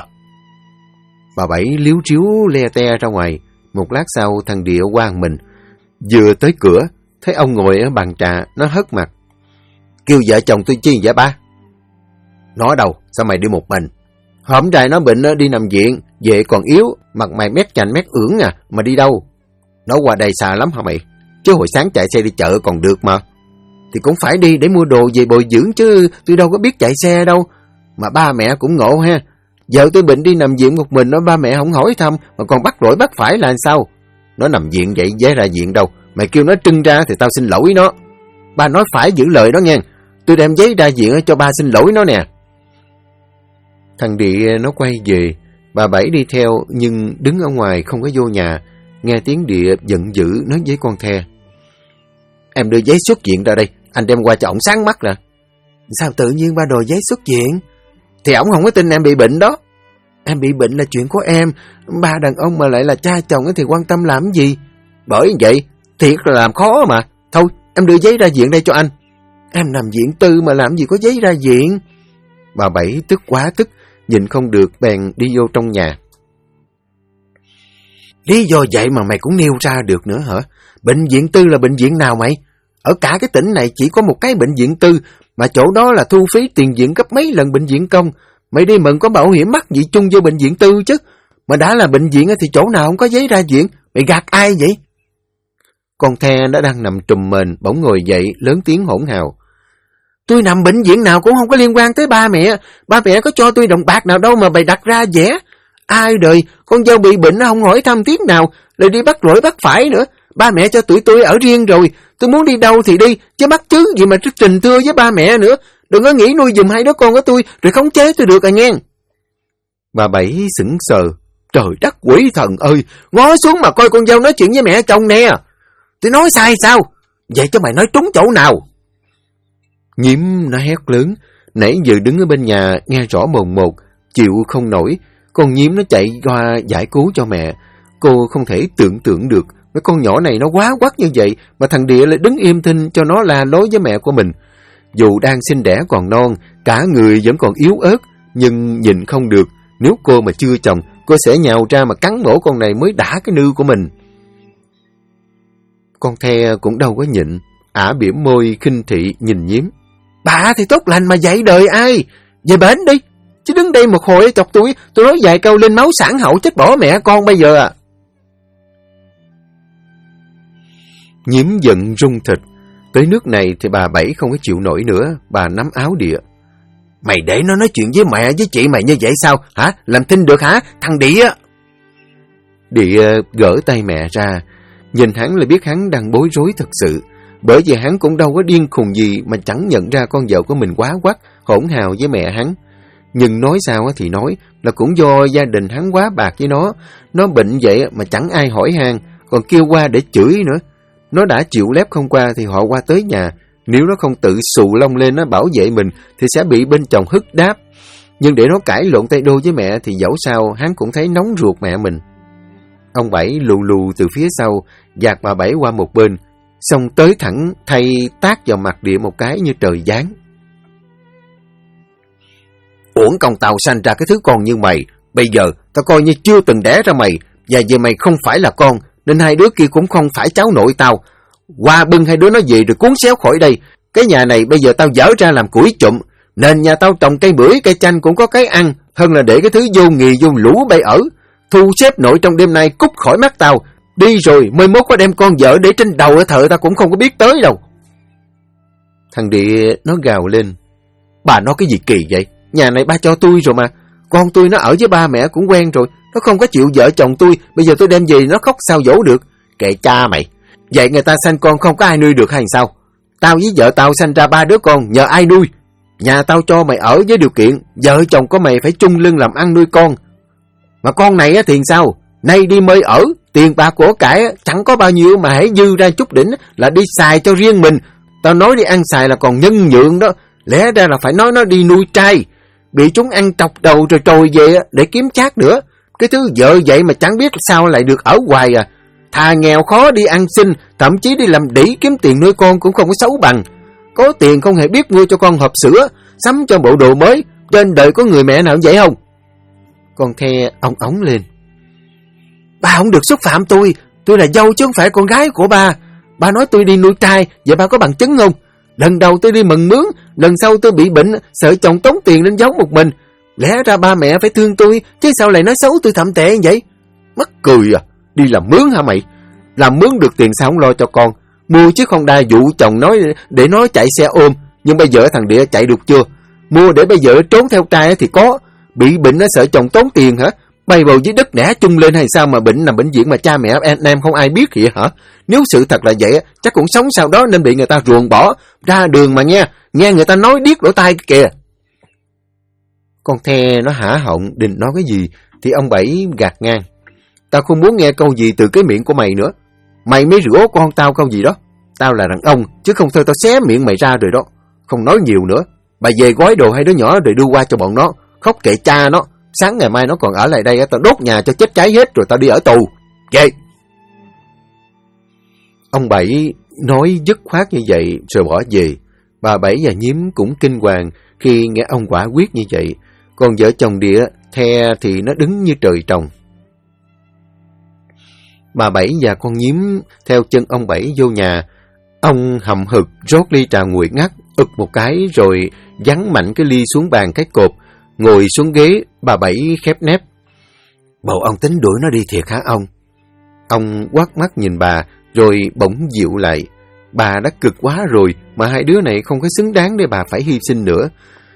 Bà Bảy liếu tríu le te ra ngoài. Một lát sau thằng Địa qua mình. Vừa tới cửa, thấy ông ngồi ở bàn trà, nó hất mặt. Kêu vợ chồng tôi chi vậy ba? Nó đâu, sao mày đi một mình? Hôm nay nó bệnh đi nằm viện, về còn yếu, mặt mày mét chành mét ưỡng à, mà đi đâu? Nó qua đây xa lắm hả mày? Chứ hồi sáng chạy xe đi chợ còn được mà. Thì cũng phải đi để mua đồ về bồi dưỡng chứ, tôi đâu có biết chạy xe đâu. Mà ba mẹ cũng ngộ ha. Vợ tôi bệnh đi nằm viện một mình, nó ba mẹ không hỏi thăm, mà còn bắt lỗi bắt phải là sao? Nó nằm viện vậy, giấy ra viện đâu. Mày kêu nó trưng ra thì tao xin lỗi nó. Ba nói phải giữ lời đó nghe. Tôi đem giấy ra viện cho ba xin lỗi nó nè. Thằng Địa nó quay về. Bà Bảy đi theo nhưng đứng ở ngoài không có vô nhà. Nghe tiếng Địa giận dữ nói với con The. Em đưa giấy xuất viện ra đây, anh đem qua cho ổng sáng mắt nè. Sao tự nhiên ba đòi giấy xuất viện? Thì ổng không có tin em bị bệnh đó. Em bị bệnh là chuyện của em. Ba đàn ông mà lại là cha chồng thì quan tâm làm gì? Bởi vậy, thiệt là làm khó mà. Thôi, em đưa giấy ra viện đây cho anh. Em nằm viện tư mà làm gì có giấy ra viện? Bà Bảy tức quá tức, nhìn không được bèn đi vô trong nhà. Lý do vậy mà mày cũng nêu ra được nữa hả? Bệnh viện tư là bệnh viện nào mày? Ở cả cái tỉnh này chỉ có một cái bệnh viện tư, mà chỗ đó là thu phí tiền viện gấp mấy lần bệnh viện công. Mày đi mừng có bảo hiểm mắc gì chung vô bệnh viện tư chứ. Mà đã là bệnh viện thì chỗ nào không có giấy ra viện? Mày gạt ai vậy? Con The đã đang nằm trùm mền, bỗng ngồi dậy lớn tiếng hỗn hào. Tôi nằm bệnh viện nào cũng không có liên quan tới ba mẹ. Ba mẹ có cho tôi đồng bạc nào đâu mà bày đặt ra vẻ. Ai đời, con dâu bị bệnh nó không hỏi thăm tiếng nào, lại đi bắt lỗi bắt phải nữa. Ba mẹ cho tụi tôi ở riêng rồi, tôi muốn đi đâu thì đi, chứ mắc chứ gì mà trình thưa với ba mẹ nữa. Đừng có nghĩ nuôi giùm hai đứa con của tôi rồi khống chế tôi được à nghe. Bà Bảy sững sờ. Trời đất quỷ thần ơi, ngó xuống mà coi con dâu nói chuyện với mẹ chồng nè. Tôi nói sai sao? Vậy cho mày nói trúng chỗ nào? Nhiếm nó hét lớn, nãy giờ đứng ở bên nhà nghe rõ mồn một, chịu không nổi. Con Nhiếm nó chạy qua giải cứu cho mẹ. Cô không thể tưởng tượng được mấy con nhỏ này nó quá quắc như vậy, mà thằng Địa lại đứng im thinh cho nó la lối với mẹ của mình. Dù đang sinh đẻ còn non, cả người vẫn còn yếu ớt, nhưng nhìn không được, Nếu cô mà chưa chồng, cô sẽ nhào ra mà cắn mổ con này mới đã cái nư của mình. Con The cũng đâu có nhịn, ả bỉm môi khinh thị nhìn Nhiếm. Bà thì tốt lành mà dạy đời ai? Về bển đi, chứ đứng đây một hồi chọc tôi nói vài câu lên máu sản hậu chết bỏ mẹ con bây giờ à. Nhiếm giận rung thịt. Tới nước này thì bà Bảy không có chịu nổi nữa, bà nắm áo Địa. Mày để nó nói chuyện với mẹ với chị mày như vậy sao? Hả? Làm tin được hả? Thằng Địa! Địa gỡ tay mẹ ra, nhìn hắn là biết hắn đang bối rối thật sự. Bởi vì hắn cũng đâu có điên khùng gì mà chẳng nhận ra con vợ của mình quá quắc, hỗn hào với mẹ hắn. Nhưng nói sao thì nói, là cũng do gia đình hắn quá bạc với nó. Nó bệnh vậy mà chẳng ai hỏi han, còn kêu qua để chửi nữa. Nó đã chịu lép không qua thì họ qua tới nhà. Nếu nó không tự xù lông lên nó bảo vệ mình thì sẽ bị bên chồng hức đáp. Nhưng để nó cãi lộn tay đôi với mẹ thì dẫu sao hắn cũng thấy nóng ruột mẹ mình. Ông Bảy lù lù từ phía sau, dạt bà Bảy qua một bên, xong tới thẳng thay tát vào mặt Địa một cái như trời giáng. Uổng công tao sanh ra cái thứ con như mày, bây giờ tao coi như chưa từng đẻ ra mày, và vì mày không phải là con, nên hai đứa kia cũng không phải cháu nội tao. Qua bưng hai đứa nó về rồi cuốn xéo khỏi đây. Cái nhà này bây giờ tao dở ra làm củi chụm, nên nhà tao trồng cây bưởi cây chanh cũng có cái ăn, hơn là để cái thứ vô nghì vô lũ bay ở. Thu xếp nội trong đêm nay cút khỏi mắt tao, đi rồi mới mốt có đem con vợ để trên đầu ở thợ tao cũng không có biết tới đâu. Thằng Địa nó gào lên. Bà nói cái gì kỳ vậy? Nhà này ba cho tôi rồi mà. Con tôi nó ở với ba mẹ cũng quen rồi. Nó không có chịu vợ chồng tôi. Bây giờ tôi đem về nó khóc sao dỗ được. Kệ cha mày. Vậy người ta sanh con không có ai nuôi được hay sao? Tao với vợ tao sanh ra 3 đứa con, nhờ ai nuôi? Nhà tao cho mày ở với điều kiện vợ chồng của mày phải chung lưng làm ăn nuôi con. Mà con này thì sao? Nay đi mời ở, tiền bạc của cải chẳng có bao nhiêu mà hãy dư ra chút đỉnh là đi xài cho riêng mình. Tao nói đi ăn xài là còn nhân nhượng đó. Lẽ ra là phải nói nó đi nuôi trai. Bị chúng ăn trọc đầu rồi trồi về để kiếm chác nữa. Cái thứ vợ vậy mà chẳng biết sao lại được ở hoài à. Thà nghèo khó đi ăn xin, thậm chí đi làm đĩ kiếm tiền nuôi con cũng không có xấu bằng. Có tiền không hề biết mua cho con hộp sữa, sắm cho bộ đồ mới. Trên đời có người mẹ nào vậy không? Con The ong ống lên. Bà không được xúc phạm tôi là dâu chứ không phải con gái của bà. Bà nói tôi đi nuôi trai, vậy bà có bằng chứng không? Lần đầu tôi đi mừng mướn, lần sau tôi bị bệnh, sợ chồng tốn tiền nên giấu một mình. Lẽ ra ba mẹ phải thương tôi, chứ sao lại nói xấu tôi thậm tệ như vậy? Mắc cười à, đi làm mướn hả mày? Làm mướn được tiền sao không lo cho con? Mua chiếc Honda dụ chồng nói để nó chạy xe ôm, nhưng bây giờ thằng Địa chạy được chưa? Mua để bây giờ trốn theo trai thì có, bị bệnh nó sợ chồng tốn tiền hả? Bay bầu dưới đất nẻ chung lên hay sao mà bệnh nằm bệnh viện mà cha mẹ anh em không ai biết vậy hả? Nếu sự thật là vậy, chắc cũng sống sau đó nên bị người ta ruồng bỏ. Ra đường mà nghe người ta nói điếc lỗ tai kìa. Con The nó hả họng định nói cái gì thì ông Bảy gạt ngang. Tao không muốn nghe câu gì từ cái miệng của mày nữa. Mày mới rủa con tao câu gì đó. Tao là đàn ông, chứ không thôi tao xé miệng mày ra rồi đó. Không nói nhiều nữa. Bà về gói đồ hai đứa nhỏ rồi đưa qua cho bọn nó. Khóc kệ cha nó. Sáng ngày mai nó còn ở lại đây, tao đốt nhà cho chết cháy hết rồi tao đi ở tù. Vậy. Ông Bảy nói dứt khoát như vậy rồi bỏ về. Bà Bảy và Nhiếm cũng kinh hoàng khi nghe ông quả quyết như vậy. Còn vợ chồng Địa, The thì nó đứng như trời trồng. Bà Bảy và con Nhiếm theo chân ông Bảy vô nhà. Ông hậm hực rót ly trà nguội ngắt, ực một cái rồi giáng mạnh cái ly xuống bàn cái cột. Ngồi xuống ghế, bà Bảy khép nép. Bộ ông tính đuổi nó đi thiệt hả ông? Ông quát mắt nhìn bà, rồi bỗng dịu lại. Bà đã cực quá rồi, mà hai đứa này không có xứng đáng để bà phải hy sinh nữa.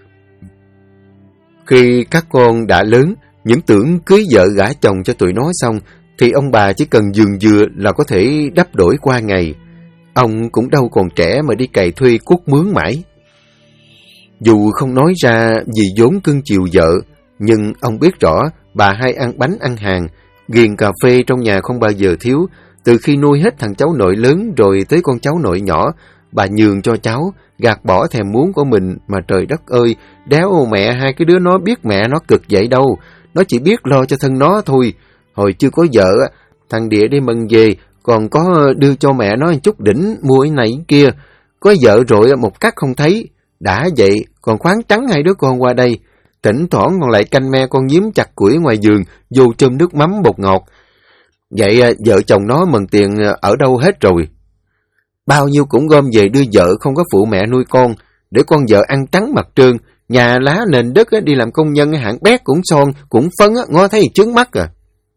Khi các con đã lớn, những tưởng cưới vợ gả chồng cho tụi nó xong, thì ông bà chỉ cần giường dừa là có thể đắp đổi qua ngày. Ông cũng đâu còn trẻ mà đi cày thuê cuốc mướn mãi. Dù không nói ra vì vốn cưng chiều vợ, nhưng ông biết rõ bà hay ăn bánh ăn hàng, ghiền cà phê trong nhà không bao giờ thiếu. Từ khi nuôi hết thằng cháu nội lớn rồi tới con cháu nội nhỏ, bà nhường cho cháu, gạt bỏ thèm muốn của mình mà trời đất ơi, đéo mẹ hai cái đứa nó biết mẹ nó cực vậy đâu, nó chỉ biết lo cho thân nó thôi. Hồi chưa có vợ, thằng Địa đi mần về, còn có đưa cho mẹ nó chút đỉnh mua cái này cái kia. Có vợ rồi một cắt không thấy. Đã vậy, còn khoáng trắng hai đứa con qua đây. thỉnh thoảng còn lại canh me con nhím chặt củi ngoài giường, vô chôm nước mắm bột ngọt. Vậy vợ chồng nó mần tiền ở đâu hết rồi? Bao nhiêu cũng gom về đưa vợ không có phụ mẹ nuôi con, để con vợ ăn trắng mặt trơn, nhà lá nền đất đi làm công nhân hạng bét cũng son, cũng phấn, ngó thấy chướng mắt à.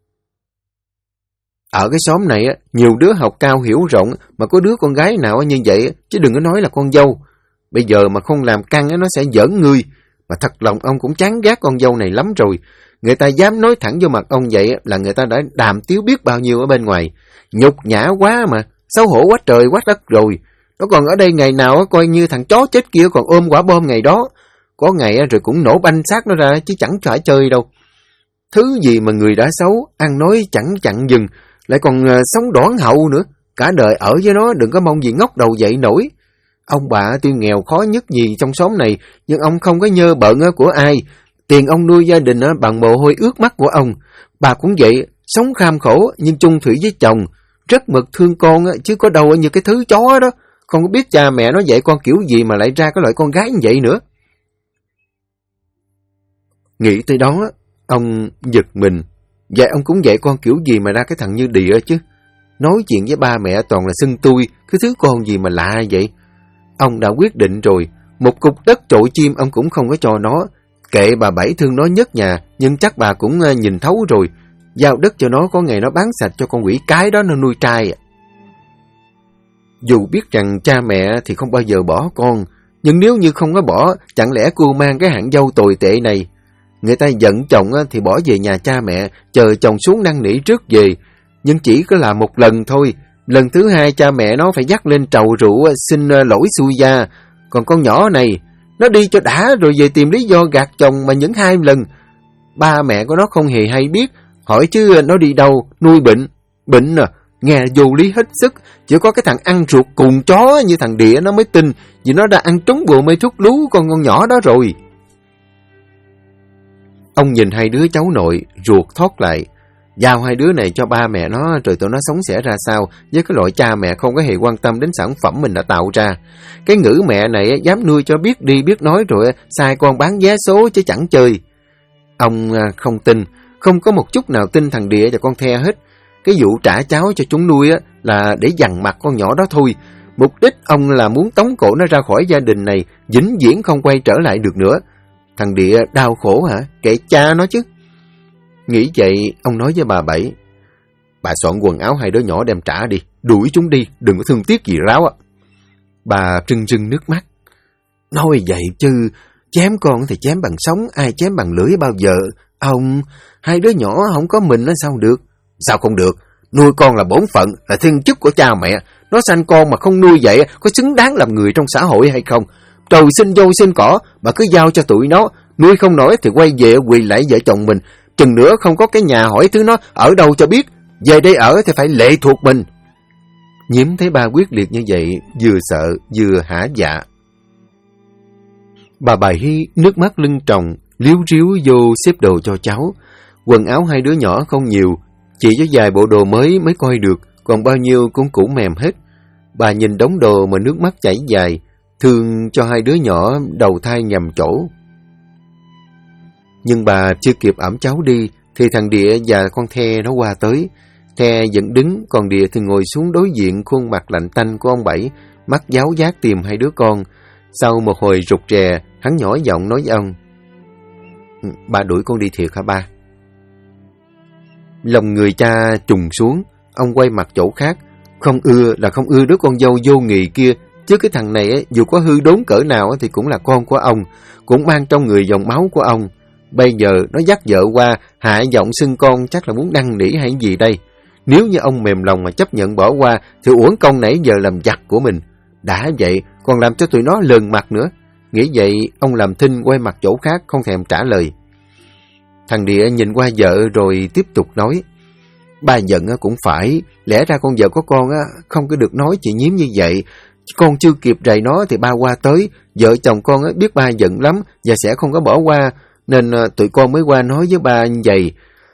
Ở cái xóm này nhiều đứa học cao hiểu rộng, mà có đứa con gái nào như vậy, chứ đừng có nói là con dâu. Bây giờ mà không làm căng nó sẽ giỡn ngươi, mà thật lòng ông cũng chán ghét con dâu này lắm rồi. Người ta dám nói thẳng vô mặt ông vậy là người ta đã đàm tiếu biết bao nhiêu ở bên ngoài. Nhục nhã quá mà, xấu hổ quá trời quá đất rồi. Nó còn ở đây ngày nào coi như thằng chó chết kia còn ôm quả bom ngày đó. Có ngày rồi cũng nổ banh xác nó ra chứ chẳng phải chơi đâu. Thứ gì mà người đã xấu, ăn nói chẳng chặn dừng, lại còn sống đoản hậu nữa. Cả đời ở với nó đừng có mong gì ngóc đầu dậy nổi. Ông bà tuy nghèo khó nhất gì trong xóm này, nhưng ông không có nhơ bợn của ai. Tiền ông nuôi gia đình bằng mồ hôi ướt mắt của ông. Bà cũng vậy, sống kham khổ nhưng chung thủy với chồng. Rất mực thương con chứ có đâu như cái thứ chó đó. Không có biết cha mẹ nó dạy con kiểu gì mà lại ra cái loại con gái như vậy nữa. Nghĩ tới đó, ông giật mình. Vậy ông cũng dạy con kiểu gì mà ra cái thằng như Địa chứ. Nói chuyện với ba mẹ toàn là xưng tui, cái thứ con gì mà lạ vậy. Ông đã quyết định rồi, một cục đất trội chim ông cũng không có cho nó. Kệ bà Bảy thương nó nhất nhà, nhưng chắc bà cũng nhìn thấu rồi. Giao đất cho nó, có ngày nó bán sạch cho con quỷ cái đó nó nuôi trai. Dù biết rằng cha mẹ thì không bao giờ bỏ con, nhưng nếu như không có bỏ, chẳng lẽ cô mang cái hạng dâu tồi tệ này. Người ta giận chồng thì bỏ về nhà cha mẹ, chờ chồng xuống năn nỉ trước về. Nhưng chỉ có là một lần thôi. Lần thứ hai cha mẹ nó phải dắt lên trầu rượu xin lỗi xui gia. Còn con nhỏ này, nó đi cho đã rồi về tìm lý do gạt chồng mà những 2 lần. Ba mẹ của nó không hề hay biết, hỏi chứ nó đi đâu, nuôi bệnh. Bệnh à, nghe vô lý hết sức. Chỉ có cái thằng ăn ruột cùng chó như thằng Địa nó mới tin, vì nó đã ăn trúng bùa mê thuốc lú con nhỏ đó rồi. Ông nhìn 2 đứa cháu nội, ruột thoát lại. Giao 2 đứa này cho ba mẹ nó rồi tụi nó sống sẽ ra sao với cái loại cha mẹ không có hề quan tâm đến sản phẩm mình đã tạo ra. Cái ngữ mẹ này dám nuôi cho biết đi biết nói rồi sai con bán vé số chứ chẳng chơi. Ông không tin, không có một chút nào tin thằng Địa và con The hết. Cái vụ trả cháu cho chúng nuôi là để dằn mặt con nhỏ đó thôi. Mục đích ông là muốn tống cổ nó ra khỏi gia đình này, vĩnh viễn không quay trở lại được nữa. Thằng Địa đau khổ hả? Kệ cha nó chứ. Nghĩ vậy, ông nói với bà Bảy, bà soạn quần áo 2 đứa nhỏ đem trả đi, đuổi chúng đi, đừng có thương tiếc gì ráo. Bà rưng rưng nước mắt. Nói vậy chứ, chém con thì chém bằng sống, ai chém bằng lưỡi bao giờ. Ông, 2 đứa nhỏ không có mình nó sao được? Sao không được? Nuôi con là bổn phận, là thiên chức của cha mẹ. Nó sanh con mà không nuôi vậy, có xứng đáng làm người trong xã hội hay không? Trời sinh dâu sinh cỏ, mà cứ giao cho tụi nó, nuôi không nổi thì quay về quỳ lại vợ chồng mình. Chừng nữa không có cái nhà hỏi thứ nó ở đâu cho biết, về đây ở thì phải lệ thuộc mình. Nhiễm thấy ba quyết liệt như vậy, vừa sợ vừa hả dạ. Bà Bảy nước mắt lưng tròng, liếu riếu vô xếp đồ cho cháu. Quần áo 2 đứa nhỏ không nhiều, chỉ có vài bộ đồ mới coi được, còn bao nhiêu cũng cũ mềm hết. Bà nhìn đống đồ mà nước mắt chảy dài, thương cho 2 đứa nhỏ đầu thai nhầm chỗ. Nhưng bà chưa kịp ẵm cháu đi, thì thằng Địa và con The nó qua tới. The vẫn đứng, còn Địa thì ngồi xuống đối diện khuôn mặt lạnh tanh của ông Bảy, mắt giáo giác tìm 2 đứa con. Sau một hồi rụt rè, hắn nhỏ giọng nói với ông, ba đuổi con đi thiệt hả ba? Lòng người cha trùng xuống, ông quay mặt chỗ khác. Không ưa là không ưa đứa con dâu vô nghị kia, chứ cái thằng này dù có hư đốn cỡ nào thì cũng là con của ông, cũng mang trong người dòng máu của ông. Bây giờ nó dắt vợ qua, hạ giọng xưng con chắc là muốn năn nỉ hay gì đây. Nếu như ông mềm lòng mà chấp nhận bỏ qua, thì uổng công nãy giờ làm giặc của mình. Đã vậy, còn làm cho tụi nó lờn mặt nữa. Nghĩ vậy, ông làm thinh quay mặt chỗ khác, không thèm trả lời. Thằng Địa nhìn qua vợ rồi tiếp tục nói, ba giận cũng phải, lẽ ra con vợ có con không có được nói chị Nhiễm như vậy. Con chưa kịp rầy nó thì ba qua tới, vợ chồng con biết ba giận lắm và sẽ không có bỏ qua, nên tụi con mới qua nói với ba như vậy.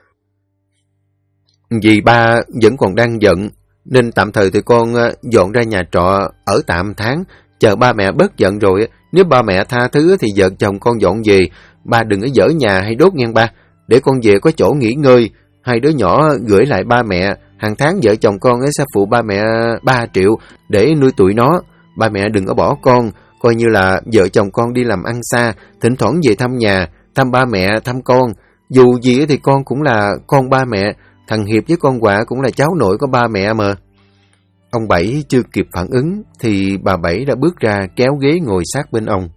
Vì ba vẫn còn đang giận, nên tạm thời tụi con dọn ra nhà trọ ở tạm tháng, chờ ba mẹ bớt giận rồi. Nếu ba mẹ tha thứ thì vợ chồng con dọn về, ba đừng có dở nhà hay đốt ngang ba, để con về có chỗ nghỉ ngơi. Hai đứa nhỏ gửi lại ba mẹ, hàng tháng vợ chồng con sẽ phụ ba mẹ 3 triệu để nuôi tụi nó. Ba mẹ đừng có bỏ con, coi như là vợ chồng con đi làm ăn xa, thỉnh thoảng về thăm nhà, thăm ba mẹ, thăm con. Dù gì thì con cũng là con ba mẹ, thằng Hiệp với con Quạ cũng là cháu nội của ba mẹ mà. Ông Bảy chưa kịp phản ứng thì bà Bảy đã bước ra kéo ghế ngồi sát bên ông.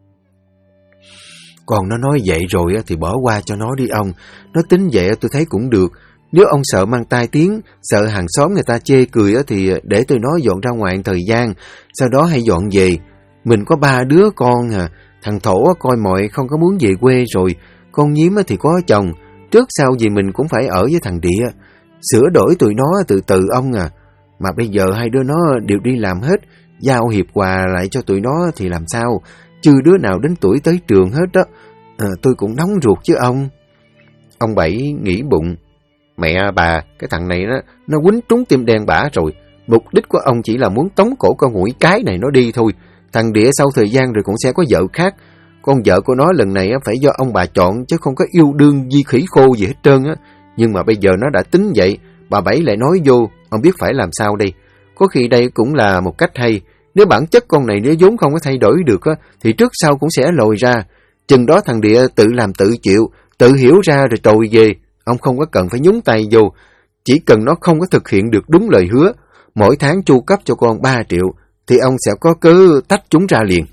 Còn nó nói vậy rồi thì bỏ qua cho nó đi ông. Nó tính vậy tôi thấy cũng được. Nếu ông sợ mang tai tiếng, sợ hàng xóm người ta chê cười thì để tụi nó dọn ra ngoài thời gian, sau đó hãy dọn về. Mình có 3 đứa con à, thằng Thổ coi mọi không có muốn về quê rồi, con Nhiếm thì có chồng, trước sau gì mình cũng phải ở với thằng Địa. Sửa đổi tụi nó từ từ ông à. Mà bây giờ hai đứa nó đều đi làm hết, giao Hiệp quà lại cho tụi nó thì làm sao? Chưa đứa nào đến tuổi tới trường hết đó. Tôi cũng nóng ruột chứ ông. Ông Bảy nghĩ bụng, mẹ bà, cái thằng này nó quýnh trúng tim đen bả rồi. Mục đích của ông chỉ là muốn tống cổ con nguội cái này nó đi thôi. Thằng Địa sau thời gian rồi cũng sẽ có vợ khác. Con vợ của nó lần này phải do ông bà chọn, chứ không có yêu đương di khỉ khô gì hết trơn á. Nhưng mà bây giờ nó đã tính vậy, bà Bảy lại nói vô, ông biết phải làm sao đây? Có khi đây cũng là một cách hay. Nếu bản chất con này nếu vốn không có thay đổi được thì trước sau cũng sẽ lồi ra. Chừng đó thằng Địa tự làm tự chịu, tự hiểu ra rồi trồi về. Ông không có cần phải nhúng tay vô. Chỉ cần nó không có thực hiện được đúng lời hứa, mỗi tháng chu cấp cho con 3 triệu, thì ông sẽ có cớ tách chúng ra liền.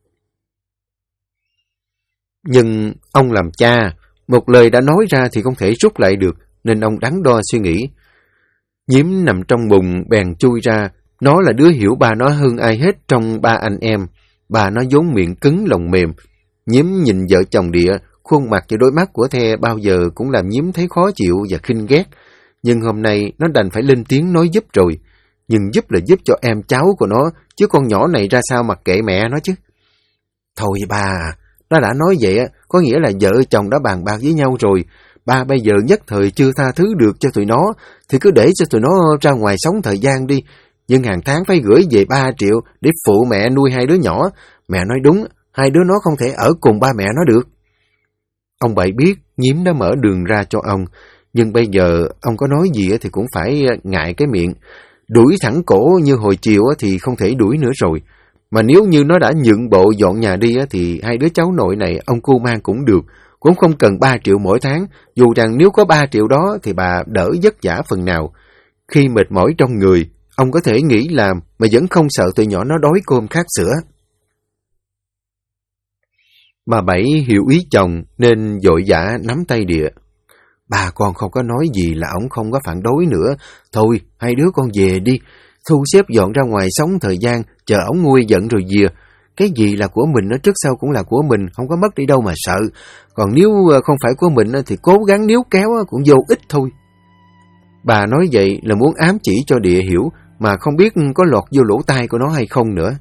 Nhưng ông làm cha, một lời đã nói ra thì không thể rút lại được, nên ông đắn đo suy nghĩ. Nhiếm nằm trong bụng bèn chui ra. Nó là đứa hiểu ba nó hơn ai hết trong 3 anh em. Bà nó vốn miệng cứng lòng mềm. Nhiếm nhìn vợ chồng Địa, khuôn mặt và đôi mắt của The bao giờ cũng làm Nhiếm thấy khó chịu và khinh ghét. Nhưng hôm nay nó đành phải lên tiếng nói giúp rồi. Nhưng giúp là giúp cho em cháu của nó, chứ con nhỏ này ra sao mặc kệ mẹ nó chứ. Thôi bà, nó đã nói vậy có nghĩa là vợ chồng đã bàn bạc với nhau rồi. Ba bây giờ nhất thời chưa tha thứ được cho tụi nó, thì cứ để cho tụi nó ra ngoài sống thời gian đi. Nhưng hàng tháng phải gửi về 3 triệu để phụ mẹ nuôi 2 đứa nhỏ. Mẹ nói đúng, 2 đứa nó không thể ở cùng ba mẹ nó được. Ông Bảy biết Nhiếm đã mở đường ra cho ông, nhưng bây giờ ông có nói gì thì cũng phải ngại cái miệng. Đuổi thẳng cổ như hồi chiều thì không thể đuổi nữa rồi. Mà nếu như nó đã nhượng bộ dọn nhà đi thì 2 đứa cháu nội này ông cu mang cũng được, cũng không cần 3 triệu mỗi tháng. Dù rằng nếu có 3 triệu đó thì bà đỡ vất vả phần nào. Khi mệt mỏi trong người, ông có thể nghỉ làm mà vẫn không sợ tụi nhỏ nó đói cơm khát sữa. Bà Bảy hiểu ý chồng nên vội vã nắm tay Địa. Bà con không có nói gì là ổng không có phản đối nữa. Thôi, 2 đứa con về đi. Thu xếp dọn ra ngoài sống thời gian, chờ ổng nguôi giận rồi về. Cái gì là của mình trước sau cũng là của mình, không có mất đi đâu mà sợ. Còn nếu không phải của mình thì cố gắng níu kéo cũng vô ích thôi. Bà nói vậy là muốn ám chỉ cho Địa hiểu, mà không biết có lọt vô lỗ tai của nó hay không nữa.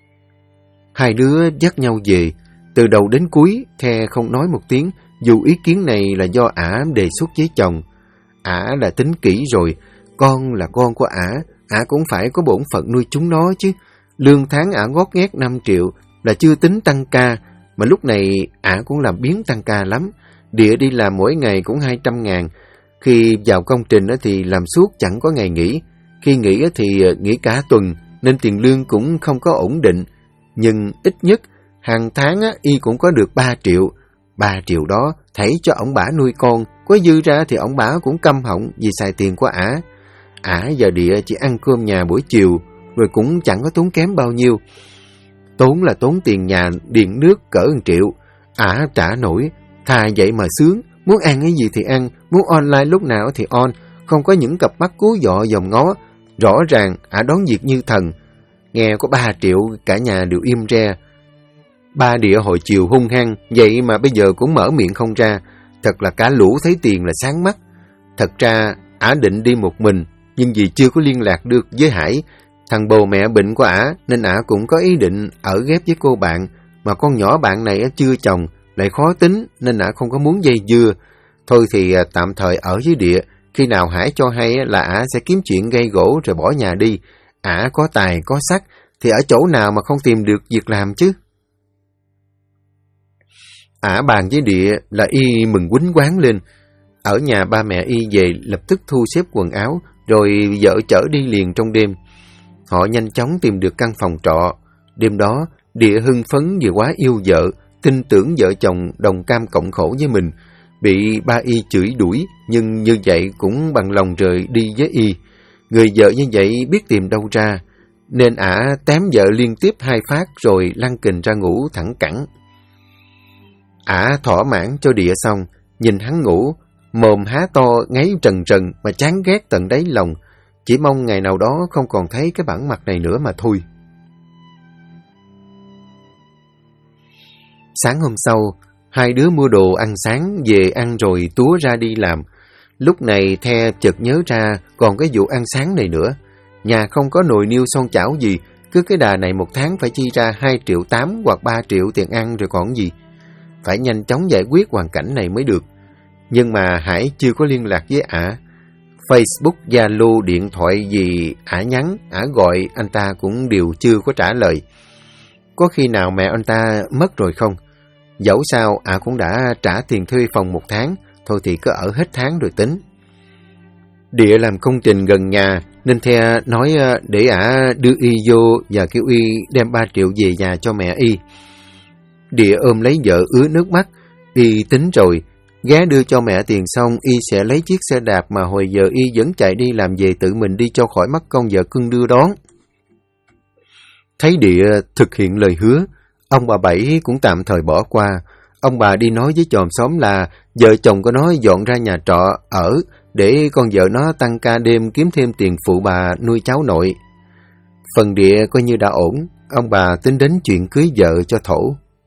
2 đứa dắt nhau về. Từ đầu đến cuối, The không nói một tiếng, dù ý kiến này là do ả đề xuất với chồng. Ả đã tính kỹ rồi, con là con của ả cũng phải có bổn phận nuôi chúng nó chứ. Lương tháng ả ngót nghét 5 triệu là chưa tính tăng ca, mà lúc này ả cũng làm biếng tăng ca lắm. Địa đi làm mỗi ngày cũng 200.000. Khi vào công trình thì làm suốt chẳng có ngày nghỉ. Khi nghỉ thì nghỉ cả tuần, nên tiền lương cũng không có ổn định. Nhưng ít nhất, hàng tháng y cũng có được 3 triệu. 3 triệu đó thảy cho ổng bả nuôi con, có dư ra thì ổng bả cũng căm họng vì xài tiền của ả. Ả và Địa chỉ ăn cơm nhà buổi chiều, rồi cũng chẳng có tốn kém bao nhiêu. Tốn là tốn tiền nhà, điện nước cỡ 1 triệu. Ả trả nổi, thà vậy mà sướng, muốn ăn cái gì thì ăn, muốn online lúc nào thì on, không có những cặp mắt cú dọ dòm ngó. Rõ ràng ả đón việc như thần. Nghe có 3 triệu, cả nhà đều im re. Ba Địa hồi chiều hung hăng, vậy mà bây giờ cũng mở miệng không ra. Thật là cả lũ thấy tiền là sáng mắt. Thật ra, ả định đi một mình, nhưng vì chưa có liên lạc được với Hải. Thằng bồ mẹ bệnh của ả, nên ả cũng có ý định ở ghép với cô bạn. Mà con nhỏ bạn này chưa chồng, lại khó tính, nên ả không có muốn dây dưa. Thôi thì tạm thời ở với Địa. Khi nào Hải cho hay là ả sẽ kiếm chuyện gây gỗ rồi bỏ nhà đi. Ả có tài, có sắc, thì ở chỗ nào mà không tìm được việc làm chứ. Ả bàn với Địa là y mừng quýnh quán lên. Ở nhà ba mẹ y về lập tức thu xếp quần áo, rồi vợ chở đi liền trong đêm. Họ nhanh chóng tìm được căn phòng trọ. Đêm đó, Địa hưng phấn vì quá yêu vợ, tin tưởng vợ chồng đồng cam cộng khổ với mình. Bị ba y chửi đuổi, nhưng như vậy cũng bằng lòng rời đi với y. Người vợ như vậy biết tìm đâu ra, nên Ả tém vợ liên tiếp 2 phát rồi lăn kình ra ngủ thẳng cẳng. Ả thỏa mãn cho Địa xong, nhìn hắn ngủ, mồm há to ngáy trần trần mà chán ghét tận đáy lòng, chỉ mong ngày nào đó không còn thấy cái bản mặt này nữa mà thôi. Sáng hôm sau, hai đứa mua đồ ăn sáng về ăn rồi túa ra đi làm. Lúc này The chợt nhớ ra còn cái vụ ăn sáng này nữa. Nhà không có nồi niêu son chảo gì, cứ cái đà này 1 tháng phải chi ra 2,8 triệu hoặc 3 triệu tiền ăn rồi còn gì. Phải nhanh chóng giải quyết hoàn cảnh này mới được. Nhưng mà Hải chưa có liên lạc với Ả. Facebook, Zalo, điện thoại gì Ả nhắn, Ả gọi anh ta cũng đều chưa có trả lời. Có khi nào mẹ anh ta mất rồi không? Dẫu sao Ả cũng đã trả tiền thuê phòng 1 tháng, thôi thì cứ ở hết tháng rồi tính. Địa làm công trình gần nhà nên The nói để Ả đưa y vô và kêu y đem 3 triệu về nhà cho mẹ y. Địa ôm lấy vợ ứa nước mắt, y tính rồi, ghé đưa cho mẹ tiền xong y sẽ lấy chiếc xe đạp mà hồi giờ y vẫn chạy đi làm về tự mình đi cho khỏi mắc công vợ cưng đưa đón. Thấy Địa thực hiện lời hứa, ông bà Bảy cũng tạm thời bỏ qua. Ông bà đi nói với chòm xóm là vợ chồng của nó dọn ra nhà trọ ở để con vợ nó tăng ca đêm kiếm thêm tiền phụ bà nuôi cháu nội. Phần Địa coi như đã ổn, ông bà tính đến chuyện cưới vợ cho Thổ.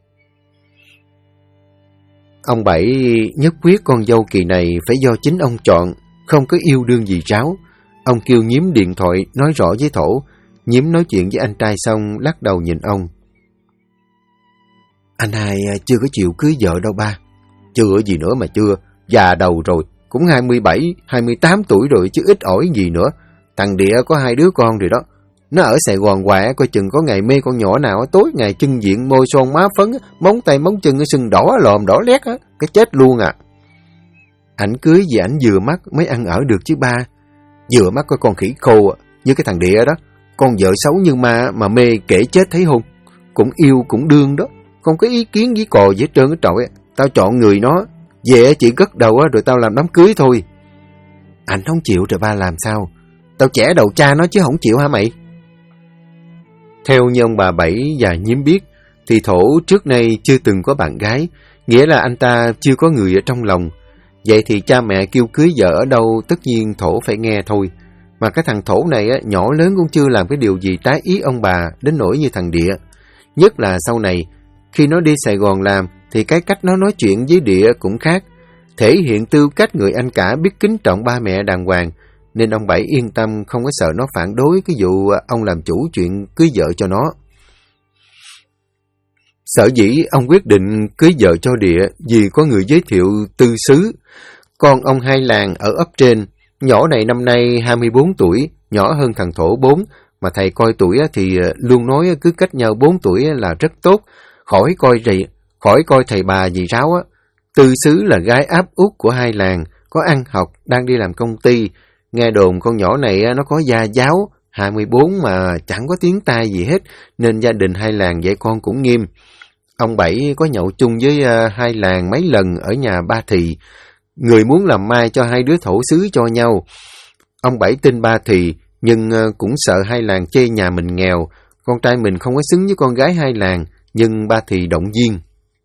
Ông Bảy nhất quyết con dâu kỳ này phải do chính ông chọn, không có yêu đương gì ráo. Ông kêu Nhiếm điện thoại nói rõ với Thổ. Nhiếm nói chuyện với anh trai xong lắc đầu nhìn ông. Anh hai chưa có chịu cưới vợ đâu ba. Chưa gì nữa mà chưa, già đầu rồi, cũng 27, 28 tuổi rồi chứ ít ỏi gì nữa. Thằng Địa có 2 đứa con rồi đó. Nó ở Sài Gòn hoài, coi chừng có ngày mê con nhỏ nào tối ngày chân diện môi son má phấn, móng tay móng chân sưng đỏ lòm đỏ lét á, cái chết luôn à. Ảnh cưới vì ảnh vừa mắt mới ăn ở được chứ ba. Vừa mắt có con khỉ khô như cái thằng Địa đó, con vợ xấu như ma mà mê kể chết thấy hôn. Cũng yêu cũng đương đó, không có ý kiến với cò gì hết trơn á trọi. Tao chọn người nó, về chỉ gất đầu rồi tao làm đám cưới thôi. Ảnh không chịu rồi ba làm sao? Tao chẻ đầu cha nó chứ không chịu hả mày? Theo như ông bà Bảy và Nhiếm biết, thì Thổ trước nay chưa từng có bạn gái, nghĩa là anh ta chưa có người ở trong lòng. Vậy thì cha mẹ kêu cưới vợ ở đâu tất nhiên Thổ phải nghe thôi. Mà cái thằng Thổ này nhỏ lớn cũng chưa làm cái điều gì trái ý ông bà đến nỗi như thằng Địa. Nhất là sau này, khi nó đi Sài Gòn làm thì cái cách nó nói chuyện với Địa cũng khác, thể hiện tư cách người anh cả biết kính trọng ba mẹ đàng hoàng, nên ông Bảy yên tâm không có sợ nó phản đối cái vụ ông làm chủ chuyện cưới vợ cho nó. Sở dĩ ông quyết định cưới vợ cho Địa vì có người giới thiệu Tư Xứ, con ông Hai Làng ở ấp trên. Nhỏ này năm nay 24 tuổi, nhỏ hơn thằng Thổ 4, mà thầy coi tuổi thì luôn nói cứ cách nhau 4 tuổi là rất tốt, khỏi coi thầy bà gì ráo á. Tư Xứ là gái áp út của Hai Làng, có ăn học, đang đi làm công ty. Nghe đồn con nhỏ này nó có gia giáo, 24 mà chẳng có tiếng tai gì hết, nên gia đình Hai Làng dạy con cũng nghiêm. Ông Bảy có nhậu chung với Hai Làng mấy lần ở nhà ba Thì, người muốn làm mai cho 2 đứa Thổ Xứ cho nhau. Ông Bảy tin ba Thì, nhưng cũng sợ Hai Làng chê nhà mình nghèo, con trai mình không có xứng với con gái Hai Làng, nhưng ba Thì động viên.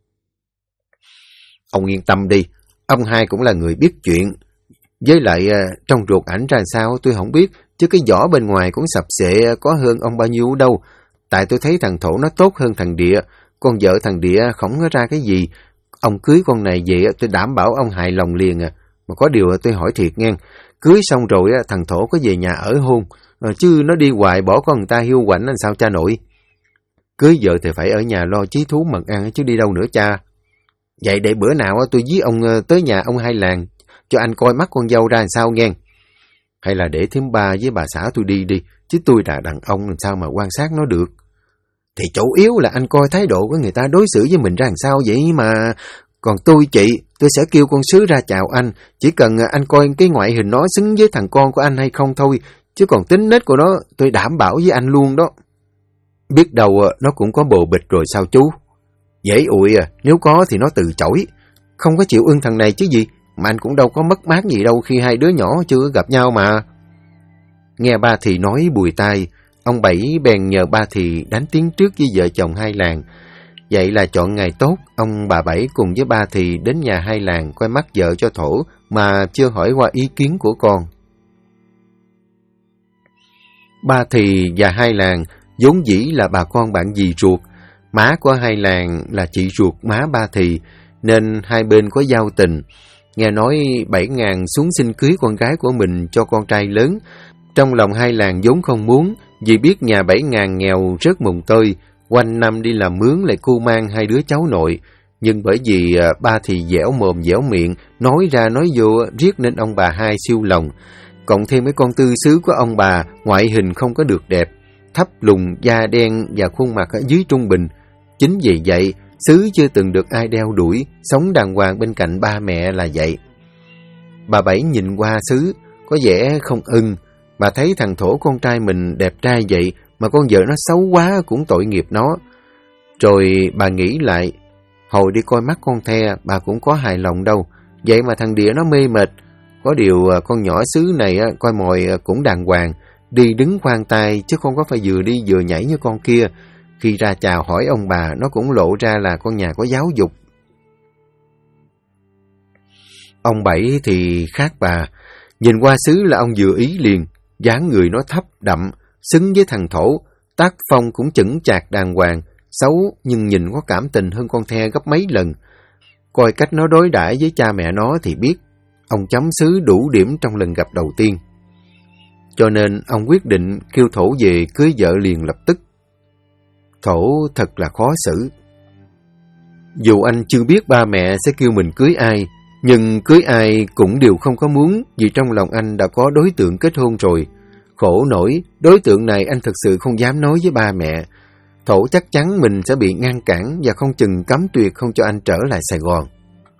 Ông yên tâm đi, ông Hai cũng là người biết chuyện. Với lại trong ruột ảnh ra sao tôi không biết, chứ cái vỏ bên ngoài cũng sập xệ có hơn ông bao nhiêu đâu. Tại tôi thấy thằng Thổ nó tốt hơn thằng Địa, con vợ thằng Địa không có ra cái gì. Ông cưới con này về tôi đảm bảo ông hài lòng liền à. Mà có điều tôi hỏi thiệt nghe, cưới xong rồi thằng Thổ có về nhà ở hôn, chứ nó đi hoài bỏ con người ta hiu quạnh làm sao cha nội. Cưới vợ thì phải ở nhà lo chí thú mật ăn chứ đi đâu nữa cha. Vậy để bữa nào tôi với ông tới nhà ông Hai Làng, cho anh coi mắt con dâu ra làm sao nghe. Hay là để thím ba với bà xã tôi đi, chứ tôi là đàn ông làm sao mà quan sát nó được. Thì chủ yếu là anh coi thái độ của người ta đối xử với mình ra làm sao vậy mà. Còn tôi sẽ kêu con Sứ ra chào anh. Chỉ cần anh coi cái ngoại hình nó xứng với thằng con của anh hay không thôi. Chứ còn tính nết của nó tôi đảm bảo với anh luôn đó. Biết đâu nó cũng có bồ bịch rồi sao chú? Dễ ụi nếu có thì nó từ chối. Không có chịu ưng thằng này chứ gì. Mà anh cũng đâu có mất mát gì đâu khi hai đứa nhỏ chưa gặp nhau mà. Nghe ba Thì nói bùi tai, ông Bảy bèn nhờ ba Thì đánh tiếng trước với vợ chồng Hai Làng. Vậy là chọn ngày tốt, ông bà Bảy cùng với ba Thì đến nhà Hai Làng coi mắt vợ cho Thổ mà chưa hỏi qua ý kiến của con. Ba Thì và Hai Làng vốn dĩ là bà con bạn dì ruột. Má của Hai Làng là chị ruột má ba Thì, nên hai bên có giao tình. Nghe nói 7.000 xuống xin cưới con gái của mình cho con trai lớn. Trong lòng Hai Làng vốn không muốn, vì biết nhà 7.000 nghèo rất mùng tơi, quanh năm đi làm mướn lại cu mang hai đứa cháu nội. Nhưng bởi vì ba Thì dẻo mồm dẻo miệng, nói ra nói vô riết nên ông bà Hai siêu lòng. Cộng thêm cái con tư xứ của ông bà, ngoại hình không có được đẹp, thấp lùn, da đen và khuôn mặt ở dưới trung bình. Chính vì vậy, Xứ chưa từng được ai đeo đuổi, sống đàng hoàng bên cạnh ba mẹ là vậy. Bà Bảy nhìn qua Xứ, có vẻ không ưng. Bà thấy thằng Thổ con trai mình đẹp trai vậy, mà con vợ nó xấu quá cũng tội nghiệp nó. Rồi bà nghĩ lại, hồi đi coi mắt con The, bà cũng có hài lòng đâu. Vậy mà thằng Địa nó mê mệt. Có điều con nhỏ Xứ này coi mồi cũng đàng hoàng, đi đứng khoan tay chứ không có phải vừa đi vừa nhảy như con kia. Khi ra chào hỏi ông bà, nó cũng lộ ra là con nhà có giáo dục. Ông Bảy thì khác bà. Nhìn qua Xứ là ông vừa ý liền. Dáng người nó thấp đậm, xứng với thằng Thổ. Tác phong cũng chững chạc đàng hoàng. Xấu nhưng nhìn có cảm tình hơn con The gấp mấy lần. Coi cách nó đối đãi với cha mẹ nó thì biết ông chấm Xứ đủ điểm trong lần gặp đầu tiên. Cho nên ông quyết định kêu Thổ về cưới vợ liền lập tức. Thổ thật là khó xử. Dù anh chưa biết ba mẹ sẽ kêu mình cưới ai, nhưng cưới ai cũng đều không có muốn, vì trong lòng anh đã có đối tượng kết hôn rồi. Khổ nổi, đối tượng này anh thực sự không dám nói với ba mẹ. Thổ chắc chắn mình sẽ bị ngăn cản và không chừng cấm tuyệt không cho anh trở lại Sài Gòn.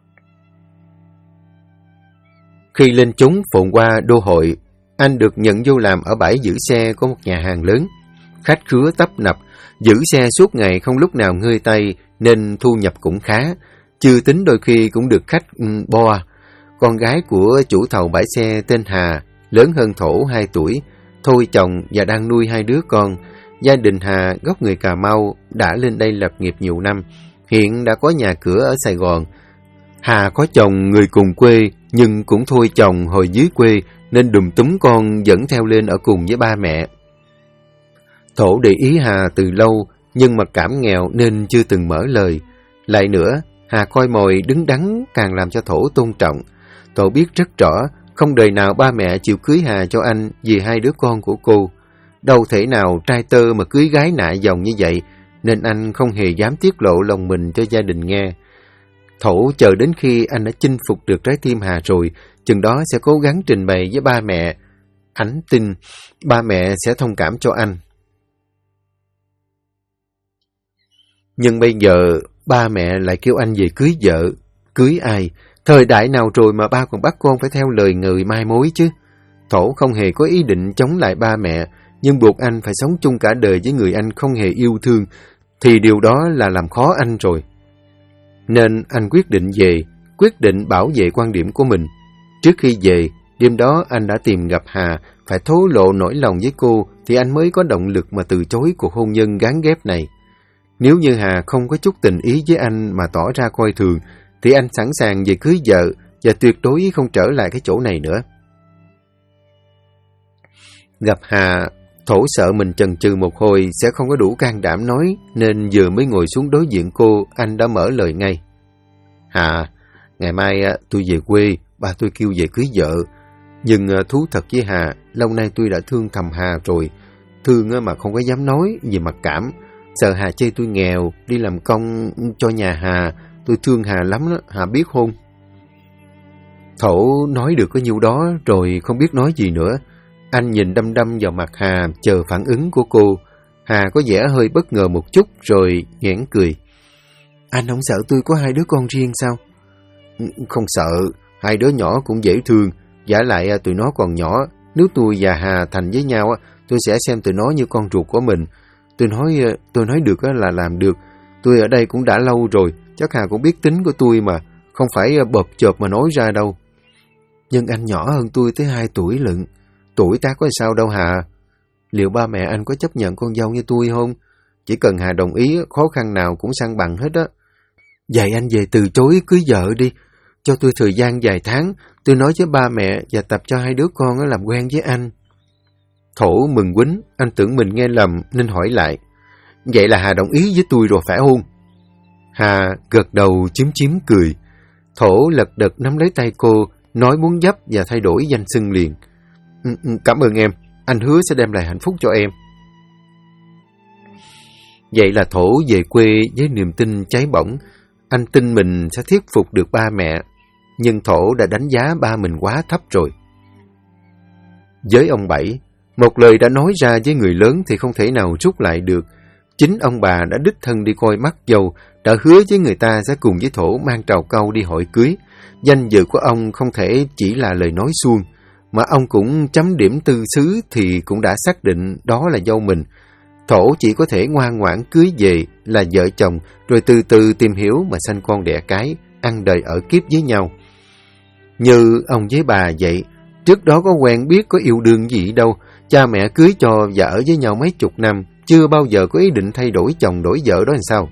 Khi lên chốn Phồn Hoa Đô Hội, anh được nhận vô làm ở bãi giữ xe của một nhà hàng lớn. Khách khứa tấp nập, giữ xe suốt ngày không lúc nào ngơi tay nên thu nhập cũng khá. Chưa tính đôi khi cũng được khách bo. Con gái của chủ thầu bãi xe tên Hà, lớn hơn Thổ 2 tuổi, thôi chồng và đang nuôi 2 đứa con. Gia đình Hà gốc người Cà Mau, đã lên đây lập nghiệp nhiều năm, hiện đã có nhà cửa ở Sài Gòn. Hà có chồng người cùng quê nhưng cũng thôi chồng hồi dưới quê nên đùm túm con dẫn theo lên ở cùng với ba mẹ. Thổ để ý Hà từ lâu nhưng mà cảm nghèo nên chưa từng mở lời. Lại nữa, Hà coi mồi đứng đắn càng làm cho Thổ tôn trọng. Thổ biết rất rõ không đời nào ba mẹ chịu cưới Hà cho anh vì 2 đứa con của cô. Đâu thể nào trai tơ mà cưới gái nạ dòng như vậy, nên anh không hề dám tiết lộ lòng mình cho gia đình nghe. Thổ chờ đến khi anh đã chinh phục được trái tim Hà rồi, chừng đó sẽ cố gắng trình bày với ba mẹ. Anh tin ba mẹ sẽ thông cảm cho anh. Nhưng bây giờ ba mẹ lại kêu anh về cưới vợ. Cưới ai? Thời đại nào rồi mà ba còn bắt con phải theo lời người mai mối chứ? Thổ không hề có ý định chống lại ba mẹ, nhưng buộc anh phải sống chung cả đời với người anh không hề yêu thương, thì điều đó là làm khó anh rồi. Nên anh quyết định về, quyết định bảo vệ quan điểm của mình. Trước khi về, đêm đó anh đã tìm gặp Hà, phải thổ lộ nỗi lòng với cô thì anh mới có động lực mà từ chối cuộc hôn nhân gán ghép này. Nếu như Hà không có chút tình ý với anh mà tỏ ra coi thường, thì anh sẵn sàng về cưới vợ và tuyệt đối không trở lại cái chỗ này nữa. Gặp Hà, Thổ sợ mình chần chừ một hồi sẽ không có đủ can đảm nói, nên vừa mới ngồi xuống đối diện cô, anh đã mở lời ngay. Hà, ngày mai tôi về quê, ba tôi kêu về cưới vợ. Nhưng thú thật với Hà, lâu nay tôi đã thương thầm Hà rồi. Thương mà không có dám nói vì mặc cảm. Sợ Hà chê tôi nghèo, đi làm công cho nhà Hà. Tôi thương Hà lắm đó, Hà biết không? Thổ nói được có nhiêu đó rồi không biết nói gì nữa. Anh nhìn đăm đăm vào mặt Hà, chờ phản ứng của cô. Hà có vẻ hơi bất ngờ một chút rồi nhoẻn cười. Anh không sợ tôi có 2 đứa con riêng sao? Không sợ, 2 đứa nhỏ cũng dễ thương, vả lại tụi nó còn nhỏ. Nếu tôi và Hà thành với nhau, tôi sẽ xem tụi nó như con ruột của mình. Tôi nói được là làm được. Tôi ở đây cũng đã lâu rồi, chắc Hà cũng biết tính của tôi mà, không phải bợp chợp mà nói ra đâu. Nhưng anh nhỏ hơn tôi tới 2 tuổi lận. Tuổi tác có sao đâu Hà. Liệu ba mẹ anh có chấp nhận con dâu như tôi không? Chỉ cần Hà đồng ý, khó khăn nào cũng san bằng hết á. Vậy anh về từ chối cưới vợ đi. Cho tôi thời gian vài tháng, tôi nói với ba mẹ và tập cho 2 đứa con làm quen với anh. Thổ mừng quýnh, anh tưởng mình nghe lầm nên hỏi lại. Vậy là Hà đồng ý với tôi rồi phải không? Hà gật đầu chúm chím cười. Thổ lật đật nắm lấy tay cô, nói muốn dấp và thay đổi danh xưng liền. Cảm ơn em, anh hứa sẽ đem lại hạnh phúc cho em. Vậy là Thổ về quê với niềm tin cháy bỏng. Anh tin mình sẽ thuyết phục được ba mẹ, nhưng Thổ đã đánh giá ba mình quá thấp rồi. Với ông Bảy, một lời đã nói ra với người lớn thì không thể nào rút lại được. Chính ông bà đã đích thân đi coi mắt dâu, đã hứa với người ta sẽ cùng với Thổ mang trầu cau đi hỏi cưới. Danh dự của ông không thể chỉ là lời nói suông, mà ông cũng chấm điểm tư xứ thì cũng đã xác định đó là dâu mình. Thổ chỉ có thể ngoan ngoãn cưới về là vợ chồng, rồi từ từ tìm hiểu mà sanh con đẻ cái, ăn đời ở kiếp với nhau. Như ông với bà vậy, trước đó có quen biết có yêu đương gì đâu, cha mẹ cưới cho và ở với nhau mấy chục năm, chưa bao giờ có ý định thay đổi chồng đổi vợ đó làm sao.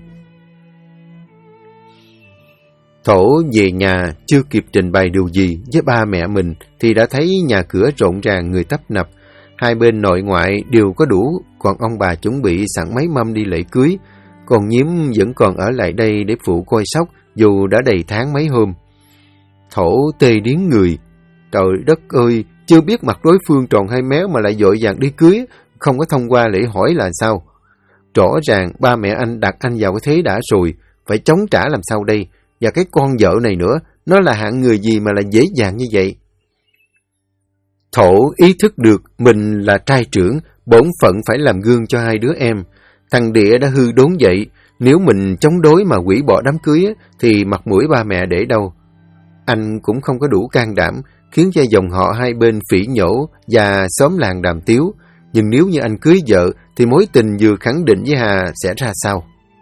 Thổ về nhà chưa kịp trình bày điều gì với ba mẹ mình thì đã thấy nhà cửa rộn ràng người tấp nập. Hai bên nội ngoại đều có đủ, còn ông bà chuẩn bị sẵn mấy mâm đi lễ cưới. Còn Nhiếm vẫn còn ở lại đây để phụ coi sóc dù đã đầy tháng mấy hôm. Thổ tê điếng người. Trời đất ơi, chưa biết mặt đối phương tròn hay méo mà lại vội vàng đi cưới, không có thông qua lễ hỏi là sao. Rõ ràng ba mẹ anh đặt anh vào cái thế đã rồi, phải chống trả làm sao đây? Và cái con vợ này nữa, nó là hạng người gì mà lại dễ dàng như vậy? Thổ ý thức được mình là trai trưởng, bổn phận phải làm gương cho 2 đứa em. Thằng Địa đã hư đốn vậy, nếu mình chống đối mà hủy bỏ đám cưới thì mặt mũi ba mẹ để đâu? Anh cũng không có đủ can đảm, khiến cho dòng họ hai bên phỉ nhổ và xóm làng đàm tiếu. Nhưng nếu như anh cưới vợ thì mối tình vừa khẳng định với Hà sẽ ra sao?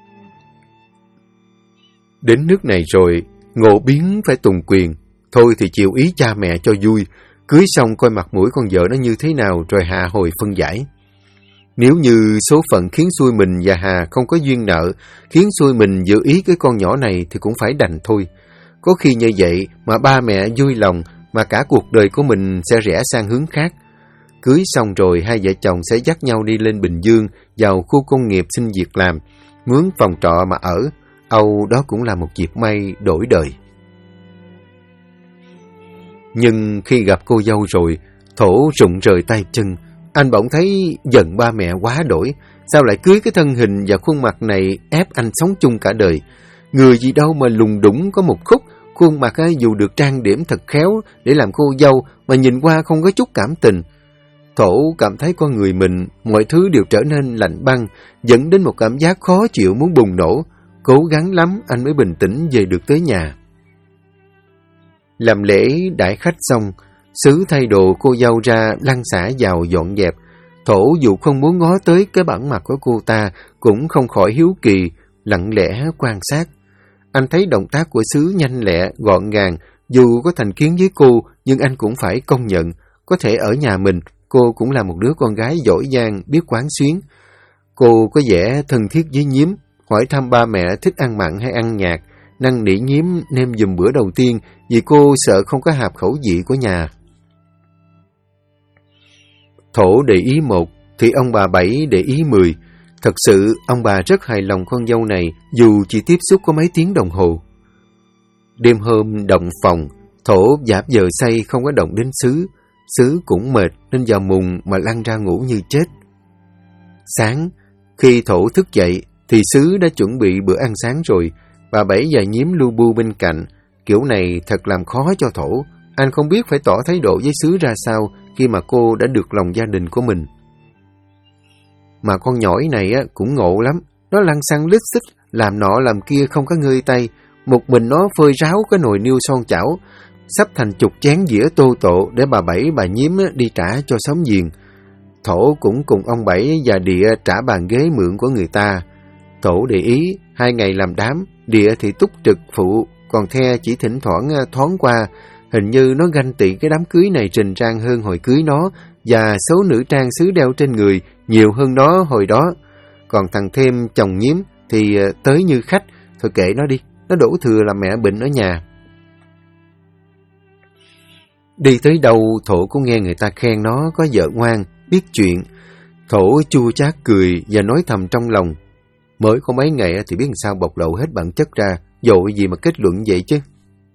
Đến nước này rồi, ngộ biến phải tùng quyền. Thôi thì chịu ý cha mẹ cho vui, cưới xong coi mặt mũi con vợ nó như thế nào rồi hạ hồi phân giải. Nếu như số phận khiến xui mình và Hà không có duyên nợ, khiến xui mình giữ ý cái con nhỏ này thì cũng phải đành thôi. Có khi như vậy mà ba mẹ vui lòng, mà cả cuộc đời của mình sẽ rẽ sang hướng khác. Cưới xong rồi hai vợ chồng sẽ dắt nhau đi lên Bình Dương, vào khu công nghiệp xin việc làm, mướn phòng trọ mà ở. Âu đó cũng là một dịp may đổi đời. Nhưng khi gặp cô dâu rồi, Thổ rụng rời tay chân. Anh bỗng thấy giận ba mẹ quá đổi. Sao lại cưới cái thân hình và khuôn mặt này ép anh sống chung cả đời? Người gì đâu mà lùng đủng có một khúc. Khuôn mặt dù được trang điểm thật khéo để làm cô dâu mà nhìn qua không có chút cảm tình. Thổ cảm thấy con người mình, mọi thứ đều trở nên lạnh băng, dẫn đến một cảm giác khó chịu muốn bùng nổ. Cố gắng lắm anh mới bình tĩnh về được tới nhà. Làm lễ đãi khách xong, Sứ thay đồ cô dâu ra lăn xả vào dọn dẹp. Thổ dù không muốn ngó tới cái bản mặt của cô ta, cũng không khỏi hiếu kỳ, lặng lẽ quan sát. Anh thấy động tác của Sứ nhanh lẹ, gọn gàng. Dù có thành kiến với cô, nhưng anh cũng phải công nhận. Có thể ở nhà mình, cô cũng là một đứa con gái giỏi giang, biết quán xuyến. Cô có vẻ thân thiết với Nhiếm, hỏi thăm ba mẹ thích ăn mặn hay ăn nhạt, năn nỉ Nhiếm nêm giùm bữa đầu tiên vì cô sợ không có hợp khẩu vị của nhà. Thổ để ý 1 thì ông bà Bảy để ý 10. Thật sự ông bà rất hài lòng con dâu này dù chỉ tiếp xúc có mấy tiếng đồng hồ. Đêm hôm động phòng, Thổ dạp giờ say không có động đến Sứ. Sứ cũng mệt nên vào mùng mà lăn ra ngủ như chết. Sáng, khi Thổ thức dậy thì Sứ đã chuẩn bị bữa ăn sáng rồi. Bà Bảy và Nhiếm lu bu bên cạnh. Kiểu này thật làm khó cho Thổ. Anh không biết phải tỏ thái độ với Sứ ra sao khi mà cô đã được lòng gia đình của mình. Mà con nhỏi này cũng ngộ lắm. Nó lăng xăng lít xích, làm nọ làm kia không có ngơi tay. Một mình nó phơi ráo cái nồi niêu son chảo, sắp thành chục chén dĩa tô tổ để bà Bảy bà Nhím đi trả cho xóm giềng. Thổ cũng cùng ông Bảy và Địa trả bàn ghế mượn của người ta. Thổ để ý, 2 ngày làm đám, Địa thì túc trực phụ, còn The chỉ thỉnh thoảng thoáng qua. Hình như nó ganh tị cái đám cưới này trình trang hơn hồi cưới nó, và số nữ trang xứ đeo trên người nhiều hơn nó hồi đó. Còn thằng Thêm chồng Nhím thì tới như khách, thôi kệ nó đi, nó đổ thừa là mẹ bệnh ở nhà. Đi tới đâu Thổ cũng nghe người ta khen nó có vợ ngoan, biết chuyện. Thổ chua chát cười và nói thầm trong lòng, mới có mấy ngày thì biết sao bộc lộ hết bản chất ra, dội gì mà kết luận vậy chứ.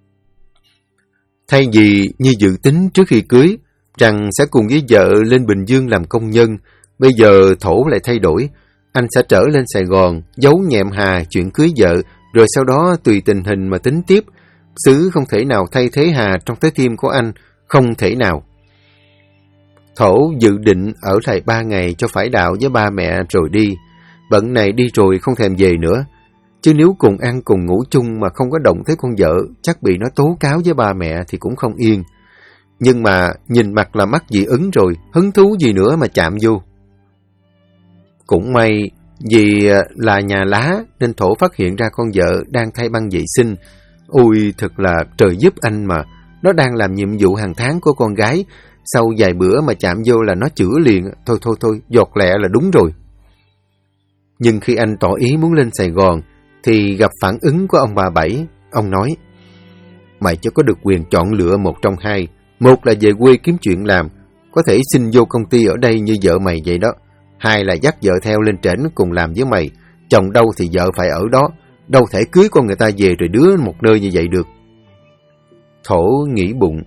Thay vì như dự tính trước khi cưới, rằng sẽ cùng với vợ lên Bình Dương làm công nhân, bây giờ Thổ lại thay đổi. Anh sẽ trở lên Sài Gòn, giấu nhẹm Hà chuyện cưới vợ, rồi sau đó tùy tình hình mà tính tiếp. Xứ không thể nào thay thế Hà trong trái tim của anh, không thể nào. Thổ dự định ở lại 3 ngày cho phải đạo với ba mẹ rồi đi. Bận này đi rồi không thèm về nữa. Chứ nếu cùng ăn cùng ngủ chung mà không có động tới con vợ, chắc bị nó tố cáo với ba mẹ thì cũng không yên. Nhưng mà nhìn mặt là mắt dị ứng rồi, hứng thú gì nữa mà chạm vô. Cũng may vì là nhà lá nên Thổ phát hiện ra con vợ đang thay băng vệ sinh. Ôi thật là trời giúp anh mà. Nó đang làm nhiệm vụ hàng tháng của con gái. Sau vài bữa mà chạm vô là nó chữa liền. Thôi, giọt lẹ là đúng rồi. Nhưng khi anh tỏ ý muốn lên Sài Gòn thì gặp phản ứng của ông bà Bảy. Ông nói, mày chỉ có được quyền chọn lựa một trong hai. Một là về quê kiếm chuyện làm, có thể xin vô công ty ở đây như vợ mày vậy đó. Hai là dắt vợ theo lên trển cùng làm với mày. Chồng đâu thì vợ phải ở đó. Đâu thể cưới con người ta về rồi đứa một nơi như vậy được. Thổ nghĩ bụng,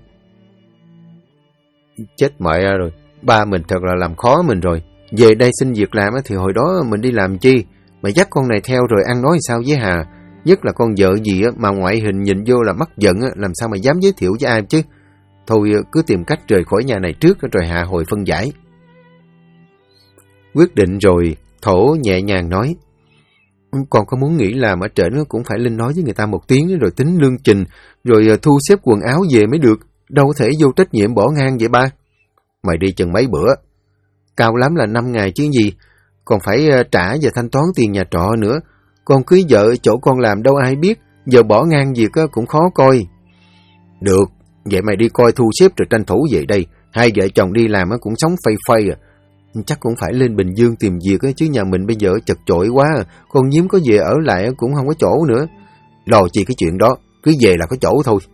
chết mẹ rồi, ba mình thật là làm khó mình rồi. Về đây xin việc làm thì hồi đó mình đi làm chi. Mày dắt con này theo rồi ăn nói sao với Hà. Nhất là con vợ gì mà ngoại hình nhìn vô là mắc giận, làm sao mà dám giới thiệu với ai chứ. Thôi cứ tìm cách rời khỏi nhà này trước rồi hạ hồi phân giải. Quyết định rồi, Thổ nhẹ nhàng nói, con có muốn nghỉ làm ở trển cũng phải lên nói với người ta một tiếng rồi tính lương trình, rồi thu xếp quần áo về mới được. Đâu thể vô trách nhiệm bỏ ngang vậy ba. Mày đi chừng mấy bữa? Cao lắm là 5 ngày chứ gì. Còn phải trả và thanh toán tiền nhà trọ nữa. Con cưới vợ chỗ con làm đâu ai biết. Giờ bỏ ngang việc cũng khó coi. Được, vậy mày đi coi thu xếp rồi tranh thủ về đây. Hai vợ chồng đi làm cũng sống phây phây à. Chắc cũng phải lên Bình Dương tìm việc chứ nhà mình bây giờ chật chội quá. Con Nhím có về ở lại cũng không có chỗ nữa. Lo chi cái chuyện đó, cứ về là có chỗ thôi.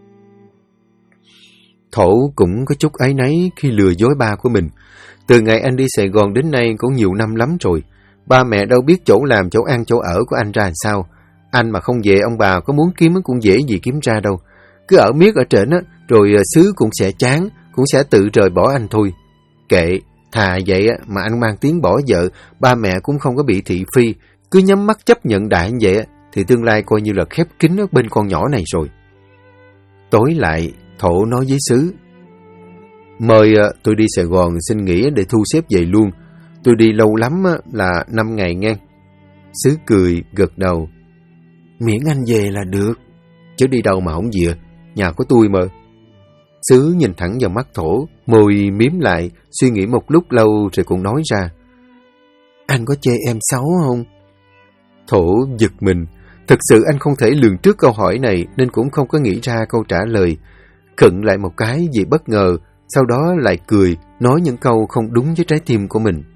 Thổ cũng có chút áy náy khi lừa dối ba của mình. Từ ngày anh đi Sài Gòn đến nay cũng nhiều năm lắm rồi. Ba mẹ đâu biết chỗ làm, chỗ ăn, chỗ ở của anh ra làm sao. Anh mà không về ông bà có muốn kiếm cũng dễ gì kiếm ra đâu. Cứ ở miết ở trển rồi xứ cũng sẽ chán, cũng sẽ tự rời bỏ anh thôi. Kệ, thà vậy mà anh mang tiếng bỏ vợ, ba mẹ cũng không có bị thị phi. Cứ nhắm mắt chấp nhận đại như vậy thì tương lai coi như là khép kín ở bên con nhỏ này rồi. Tối lại, Thổ nói với xứ, mời tôi đi Sài Gòn xin nghỉ để thu xếp về luôn. Tôi đi lâu lắm là 5 ngày nghe. Xứ cười, gật đầu. Miễn anh về là được. Chứ đi đâu mà không về, nhà của tôi mà. Xứ nhìn thẳng vào mắt Thổ, môi miếm lại, suy nghĩ một lúc lâu rồi cũng nói ra. Anh có chê em xấu không? Thổ giật mình. Thực sự anh không thể lường trước câu hỏi này nên cũng không có nghĩ ra câu trả lời. Khựng lại một cái vì bất ngờ, sau đó lại cười, nói những câu không đúng với trái tim của mình.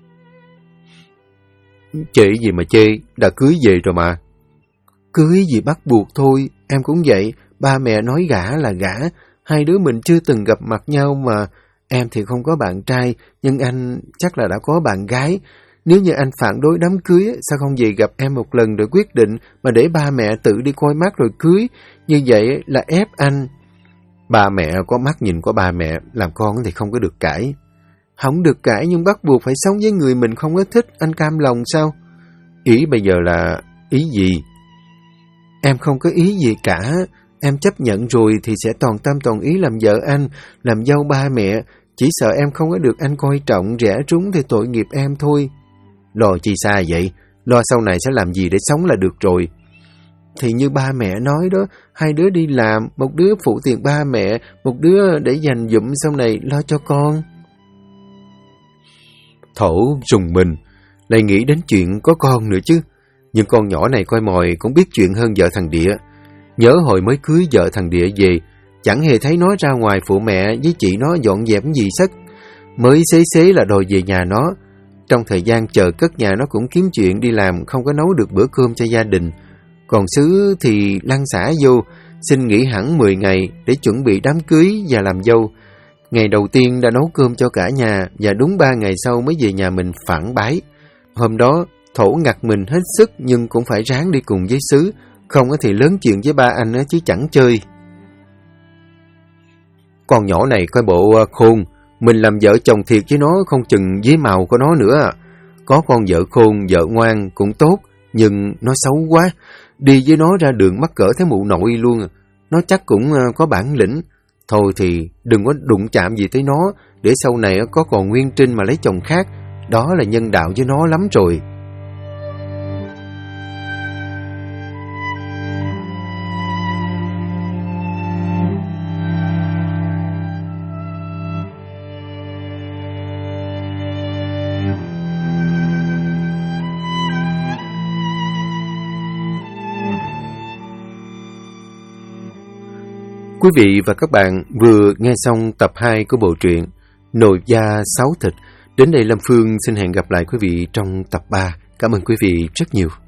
Chê gì mà chê, đã cưới về rồi mà. Cưới gì bắt buộc thôi, em cũng vậy, ba mẹ nói gả là gả, hai đứa mình chưa từng gặp mặt nhau mà. Em thì không có bạn trai, nhưng anh chắc là đã có bạn gái. Nếu như anh phản đối đám cưới, sao không về gặp em một lần rồi quyết định, mà để ba mẹ tự đi coi mắt rồi cưới, như vậy là ép anh. Ba mẹ có mắt nhìn của ba mẹ, làm con thì không có được cãi. Không được cãi nhưng bắt buộc phải sống với người mình không có thích, anh cam lòng sao? Ý bây giờ là ý gì? Em không có ý gì cả, em chấp nhận rồi thì sẽ toàn tâm toàn ý làm vợ anh, làm dâu ba mẹ. Chỉ sợ em không có được anh coi trọng, rẻ rúng thì tội nghiệp em thôi. lo chi xa vậy, lo sau này sẽ làm gì để sống là được rồi. Thì như ba mẹ nói đó, 2 đứa đi làm, một đứa phụ tiền ba mẹ, một đứa để dành dụm sau này lo cho con. Thổ rùng mình, lại nghĩ đến chuyện có con nữa chứ. Nhưng con nhỏ này coi mồi cũng biết chuyện hơn vợ thằng Địa. Nhớ hồi mới cưới vợ thằng Địa về, chẳng hề thấy nó ra ngoài phụ mẹ với chị nó dọn dẹp gì sất. Mới xế là đòi về nhà nó. Trong thời gian chờ cất nhà nó cũng kiếm chuyện đi làm, không có nấu được bữa cơm cho gia đình. Còn Sứ thì lăn xả vô, xin nghỉ hẳn 10 ngày để chuẩn bị đám cưới và làm dâu. Ngày đầu tiên đã nấu cơm cho cả nhà và đúng 3 ngày sau mới về nhà mình phản bái. Hôm đó, Thổ ngặt mình hết sức nhưng cũng phải ráng đi cùng với Sứ, không thì lớn chuyện với ba anh chứ chẳng chơi. Con nhỏ này coi bộ khôn, mình làm vợ chồng thiệt với nó không chừng với màu của nó nữa. Có con vợ khôn, vợ ngoan cũng tốt, nhưng nó xấu quá. Đi với nó ra đường mắc cỡ thấy mụ nội luôn. Nó chắc cũng có bản lĩnh. Thôi thì đừng có đụng chạm gì tới nó, để sau này có còn nguyên trinh mà lấy chồng khác. Đó là nhân đạo với nó lắm rồi. Quý vị và các bạn vừa nghe xong tập 2 của bộ truyện Nồi Da Sáu Thịt. Đến đây Lâm Phương xin hẹn gặp lại quý vị trong tập 3. Cảm ơn quý vị rất nhiều.